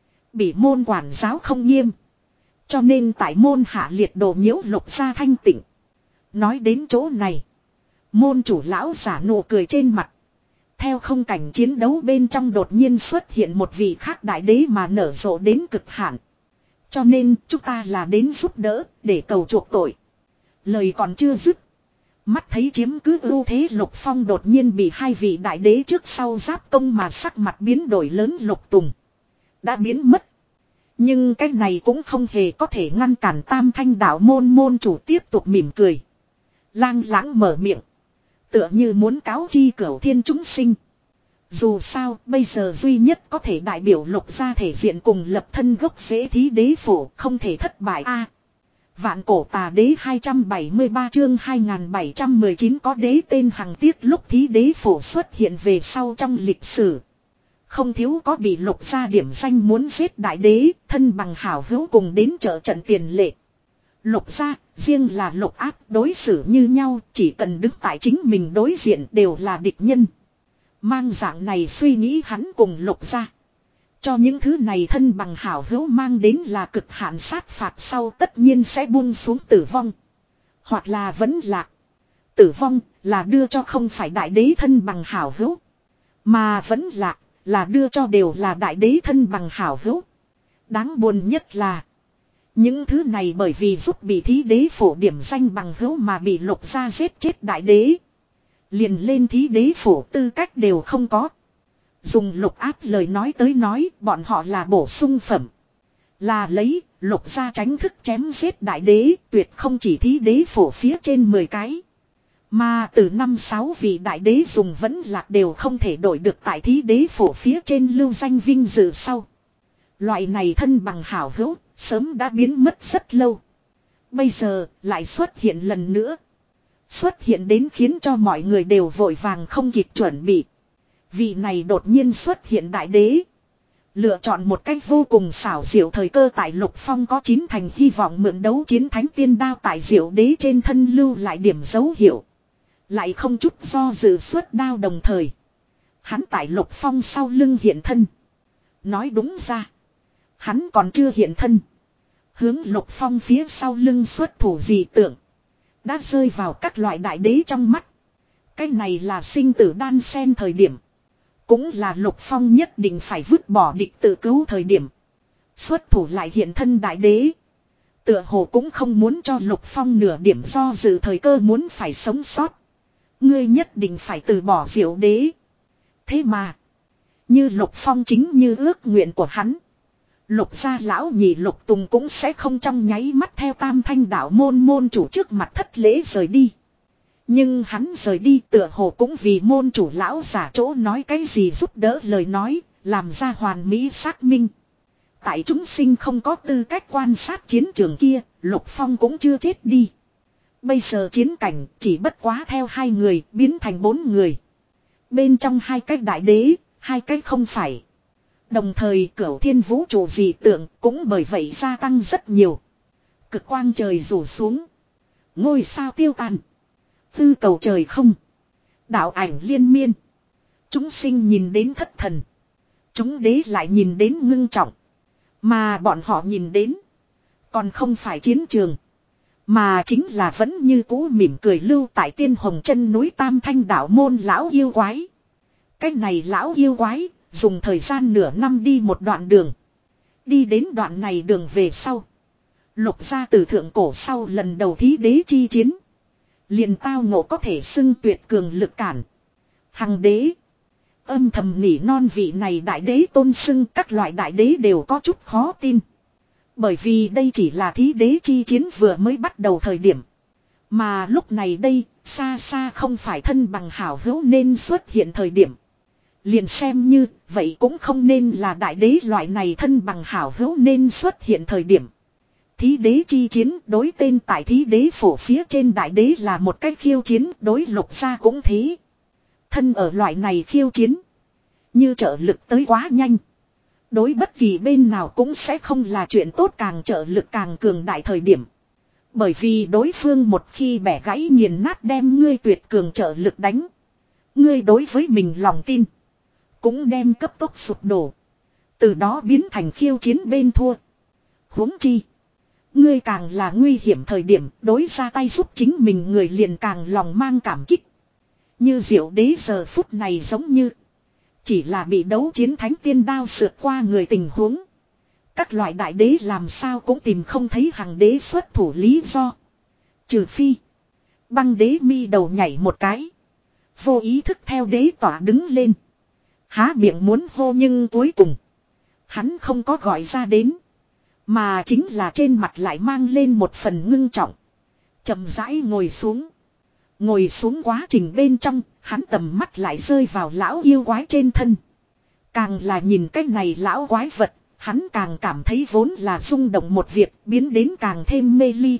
Bị môn quản giáo không nghiêm. Cho nên tại môn hạ liệt đồ nhiễu Lục gia thanh tịnh. Nói đến chỗ này. Môn chủ lão giả nụ cười trên mặt. Theo không cảnh chiến đấu bên trong đột nhiên xuất hiện một vị khác đại đế mà nở rộ đến cực hạn. Cho nên chúng ta là đến giúp đỡ để cầu chuộc tội. Lời còn chưa dứt. Mắt thấy chiếm cứ ưu thế Lục Phong đột nhiên bị hai vị đại đế trước sau giáp công mà sắc mặt biến đổi lớn. Lục Tùng đã biến mất. Nhưng cái này cũng không hề có thể ngăn cản Tam Thanh đạo môn môn chủ tiếp tục mỉm cười. Lang lãng mở miệng. Tựa như muốn cáo chi cửu thiên chúng sinh. Dù sao bây giờ duy nhất có thể đại biểu Lục gia thể diện cùng lập thân gốc rễ thí đế phổ không thể thất bại a. À, vạn cổ tà đế hai trăm bảy mươi ba chương hai nghìn bảy trăm mười chín có đế tên hằng tiết lúc thí đế phổ xuất hiện về sau trong lịch sử. Không thiếu có bị Lục gia điểm danh muốn giết đại đế, thân bằng hảo hữu cùng đến trợ trận tiền lệ. Lục gia, riêng là Lục áp đối xử như nhau, chỉ cần đứng tại chính mình đối diện đều là địch nhân. Mang dạng này suy nghĩ hắn cùng Lục gia. Cho những thứ này thân bằng hảo hữu mang đến là cực hạn sát phạt sau tất nhiên sẽ buông xuống tử vong. Hoặc là vẫn lạc. Tử vong là đưa cho không phải đại đế thân bằng hảo hữu. Mà vẫn lạc là đưa cho đều là đại đế thân bằng hảo hữu. Đáng buồn nhất là những thứ này bởi vì giúp bị thí đế phổ điểm danh bằng hữu mà bị Lục gia giết chết đại đế. Liền lên thí đế phổ tư cách đều không có. Dùng Lục áp lời nói tới nói bọn họ là bổ sung phẩm. Là lấy Lục gia tránh thức chém giết đại đế tuyệt không chỉ thí đế phổ phía trên mười cái. Mà từ năm sáu vị đại đế dùng vẫn lạc đều không thể đổi được tại thí đế phổ phía trên lưu danh vinh dự sau. Loại này thân bằng hảo hữu sớm đã biến mất rất lâu. Bây giờ lại xuất hiện lần nữa. Xuất hiện đến khiến cho mọi người đều vội vàng không kịp chuẩn bị. Vị này đột nhiên xuất hiện đại đế. Lựa chọn một cách vô cùng xảo diệu thời cơ tại Lục Phong có chín thành hy vọng mượn đấu chiến thánh tiên đao tại diệu đế trên thân lưu lại điểm dấu hiệu. Lại không chút do dự xuất đao đồng thời. Hắn tại Lục Phong sau lưng hiện thân. Nói đúng ra. Hắn còn chưa hiện thân. Hướng Lục Phong phía sau lưng xuất thủ dị tượng. Đã rơi vào các loại đại đế trong mắt. Cái này là sinh tử đan xen thời điểm. Cũng là Lục Phong nhất định phải vứt bỏ địch tự cứu thời điểm. Xuất thủ lại hiện thân đại đế. Tựa hồ cũng không muốn cho Lục Phong nửa điểm do dự thời cơ muốn phải sống sót. Ngươi nhất định phải từ bỏ diệu đế. Thế mà. Như Lục Phong chính như ước nguyện của hắn. Lục gia lão nhị Lục Tùng cũng sẽ không trong nháy mắt theo Tam Thanh đạo môn môn chủ trước mặt thất lễ rời đi. Nhưng hắn rời đi tựa hồ cũng vì môn chủ lão giả chỗ nói cái gì giúp đỡ lời nói, làm ra hoàn mỹ xác minh. Tại chúng sinh không có tư cách quan sát chiến trường kia, Lục Phong cũng chưa chết đi. Bây giờ chiến cảnh chỉ bất quá theo hai người biến thành bốn người. Bên trong hai cái đại đế, hai cái không phải. Đồng thời cửu thiên vũ trụ dị tượng cũng bởi vậy gia tăng rất nhiều. Cực quang trời rủ xuống. Ngôi sao tiêu tan. Tư cầu trời không. Đạo ảnh liên miên. Chúng sinh nhìn đến thất thần. Chúng đế lại nhìn đến ngưng trọng. Mà bọn họ nhìn đến. Còn không phải chiến trường. Mà chính là vẫn như cũ mỉm cười lưu tại tiên hồng chân núi Tam Thanh đạo môn lão yêu quái. Cái này lão yêu quái. Dùng thời gian nửa năm đi một đoạn đường. Đi đến đoạn này đường về sau. Lục gia từ thượng cổ sau lần đầu thí đế chi chiến. Liền tao ngộ có thể xưng tuyệt cường lực cản. Hằng đế. Âm thầm nỉ non vị này đại đế tôn xưng các loại đại đế đều có chút khó tin. Bởi vì đây chỉ là thí đế chi chiến vừa mới bắt đầu thời điểm. Mà lúc này đây, xa xa không phải thân bằng hảo hữu nên xuất hiện thời điểm. Liền xem như, vậy cũng không nên là đại đế loại này thân bằng hảo hữu nên xuất hiện thời điểm. Thí đế chi chiến đối tên tại thí đế phổ phía trên đại đế là một cách khiêu chiến đối Lục gia cũng thế. Thân ở loại này khiêu chiến. Như trợ lực tới quá nhanh. Đối bất kỳ bên nào cũng sẽ không là chuyện tốt càng trợ lực càng cường đại thời điểm. Bởi vì đối phương một khi bẻ gãy nghiền nát đem ngươi tuyệt cường trợ lực đánh. Ngươi đối với mình lòng tin. Cũng đem cấp tốc sụp đổ. Từ đó biến thành khiêu chiến bên thua. Huống chi. Ngươi càng là nguy hiểm thời điểm đối ra tay giúp chính mình người liền càng lòng mang cảm kích. Như Diệu Đế giờ phút này giống như. Chỉ là bị đấu chiến thánh tiên đao sượt qua người tình huống. Các loại đại đế làm sao cũng tìm không thấy Hằng đế xuất thủ lý do. Trừ phi. Băng đế mi đầu nhảy một cái. Vô ý thức theo đế tỏa đứng lên. Há miệng muốn hô nhưng cuối cùng. Hắn không có gọi ra đến. Mà chính là trên mặt lại mang lên một phần ngưng trọng. Chậm rãi ngồi xuống. Ngồi xuống quá trình bên trong. Hắn tầm mắt lại rơi vào lão yêu quái trên thân. Càng là nhìn cái này lão quái vật. Hắn càng cảm thấy vốn là rung động một việc biến đến càng thêm mê ly.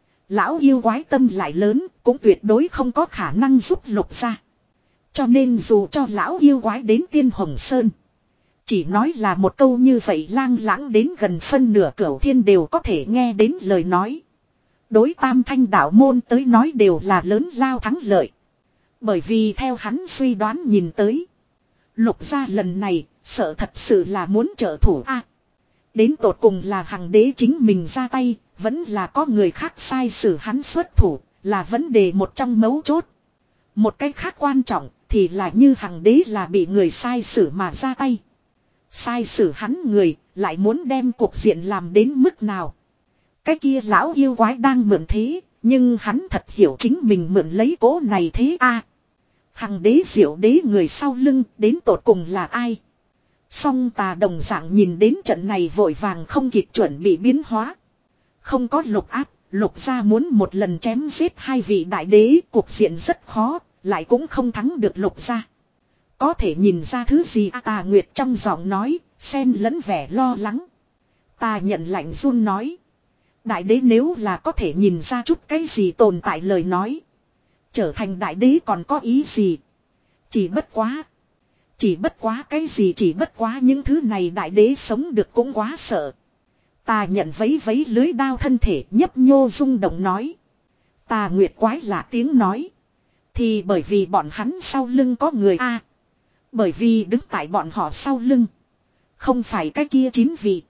Lão yêu quái tâm lại lớn cũng tuyệt đối không có khả năng giúp Lục ra. Cho nên dù cho lão yêu quái đến Tiên Hồng Sơn. Chỉ nói là một câu như vậy lang lãng đến gần phân nửa cửu thiên đều có thể nghe đến lời nói. Đối Tam Thanh đạo môn tới nói đều là lớn lao thắng lợi. Bởi vì theo hắn suy đoán nhìn tới. Lục gia lần này sợ thật sự là muốn trợ thủ a. Đến tột cùng là Hằng đế chính mình ra tay, vẫn là có người khác sai xử hắn xuất thủ, là vấn đề một trong mấu chốt. Một cách khác quan trọng thì là như Hằng đế là bị người sai xử mà ra tay. Sai xử hắn người lại muốn đem cuộc diện làm đến mức nào. Cái kia lão yêu quái đang mượn thế, nhưng hắn thật hiểu chính mình mượn lấy cố này thế a. Hằng đế Diệu Đế người sau lưng đến tột cùng là ai? Song Tà đồng dạng nhìn đến trận này vội vàng không kịp chuẩn bị biến hóa. Không có Lục áp, Lục gia muốn một lần chém giết hai vị đại đế, cuộc diện rất khó, lại cũng không thắng được Lục gia. Có thể nhìn ra thứ gì à, Tà Nguyệt trong giọng nói, xen lẫn vẻ lo lắng. Ta nhận lạnh run nói. Đại đế nếu là có thể nhìn ra chút cái gì tồn tại lời nói. Trở thành đại đế còn có ý gì? Chỉ bất quá. Chỉ bất quá cái gì chỉ bất quá những thứ này đại đế sống được cũng quá sợ. Ta nhận vấy vấy lưới đao thân thể nhấp nhô rung động nói. Ta Nguyệt quái lạ tiếng nói. Thì bởi vì bọn hắn sau lưng có người a à, bởi vì đứng tại bọn họ sau lưng. Không phải cái kia chín vị.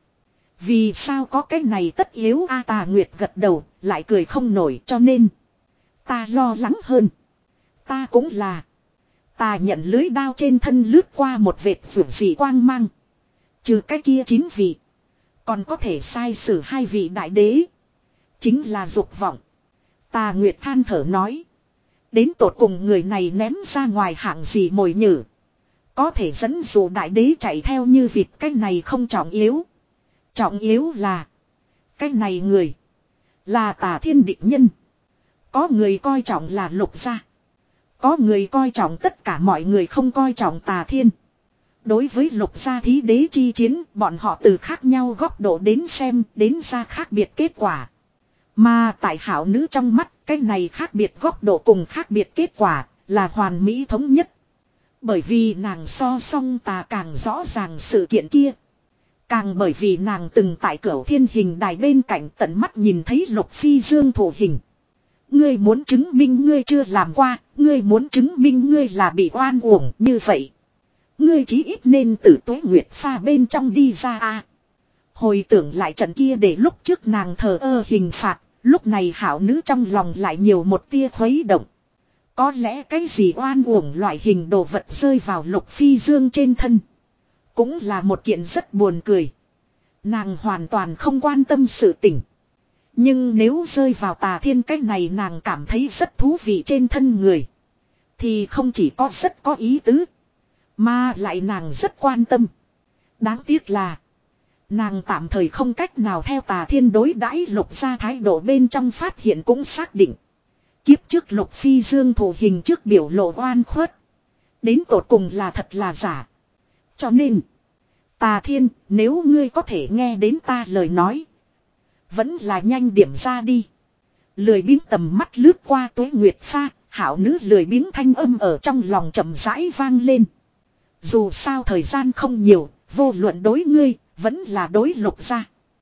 Vì sao có cái này tất yếu a à, Tà Nguyệt gật đầu lại cười không nổi cho nên. Ta lo lắng hơn. Ta cũng là. Ta nhận lưới đao trên thân lướt qua một vệt vượt dị quang mang. Trừ cái kia chín vị. Còn có thể sai xử hai vị đại đế. Chính là dục vọng. Tà Nguyệt than thở nói. Đến tột cùng người này ném ra ngoài hạng gì mồi nhử. Có thể dẫn dụ đại đế chạy theo như vịt cái này không trọng yếu. Trọng yếu là. Cái này người. Là Tà Thiên địch nhân. Có người coi trọng là Lục gia. Có người coi trọng tất cả mọi người không coi trọng Tà Thiên. Đối với Lục gia thí đế chi chiến, bọn họ từ khác nhau góc độ đến xem, đến ra khác biệt kết quả. Mà tại hảo nữ trong mắt, cái này khác biệt góc độ cùng khác biệt kết quả, là hoàn mỹ thống nhất. Bởi vì nàng so song Tà càng rõ ràng sự kiện kia. Càng bởi vì nàng từng tại Cửu Thiên hình đài bên cạnh tận mắt nhìn thấy Lục Phi Dương thủ hình. Ngươi muốn chứng minh ngươi chưa làm qua, ngươi muốn chứng minh ngươi là bị oan uổng như vậy. Ngươi chí ít nên từ Tuế Nguyệt pha bên trong đi ra a. Hồi tưởng lại trận kia để lúc trước nàng thờ ơ hình phạt, lúc này hảo nữ trong lòng lại nhiều một tia khuấy động. Có lẽ cái gì oan uổng loại hình đồ vật rơi vào Lục Phi Dương trên thân. Cũng là một kiện rất buồn cười. Nàng hoàn toàn không quan tâm sự tình. Nhưng nếu rơi vào Tà Thiên cách này nàng cảm thấy rất thú vị trên thân người. Thì không chỉ có rất có ý tứ. Mà lại nàng rất quan tâm. Đáng tiếc là. Nàng tạm thời không cách nào theo Tà Thiên đối đãi Lục gia thái độ bên trong phát hiện cũng xác định. Kiếp trước Lục Phi Dương thủ hình trước biểu lộ oan khuất. Đến tột cùng là thật là giả. Cho nên. Tà Thiên nếu ngươi có thể nghe đến ta lời nói. Vẫn là nhanh điểm ra đi. Lười biếng tầm mắt lướt qua Tuế Nguyệt pha. Hảo nữ lười biếng thanh âm ở trong lòng chậm rãi vang lên. Dù sao thời gian không nhiều. Vô luận đối ngươi vẫn là đối Lục gia.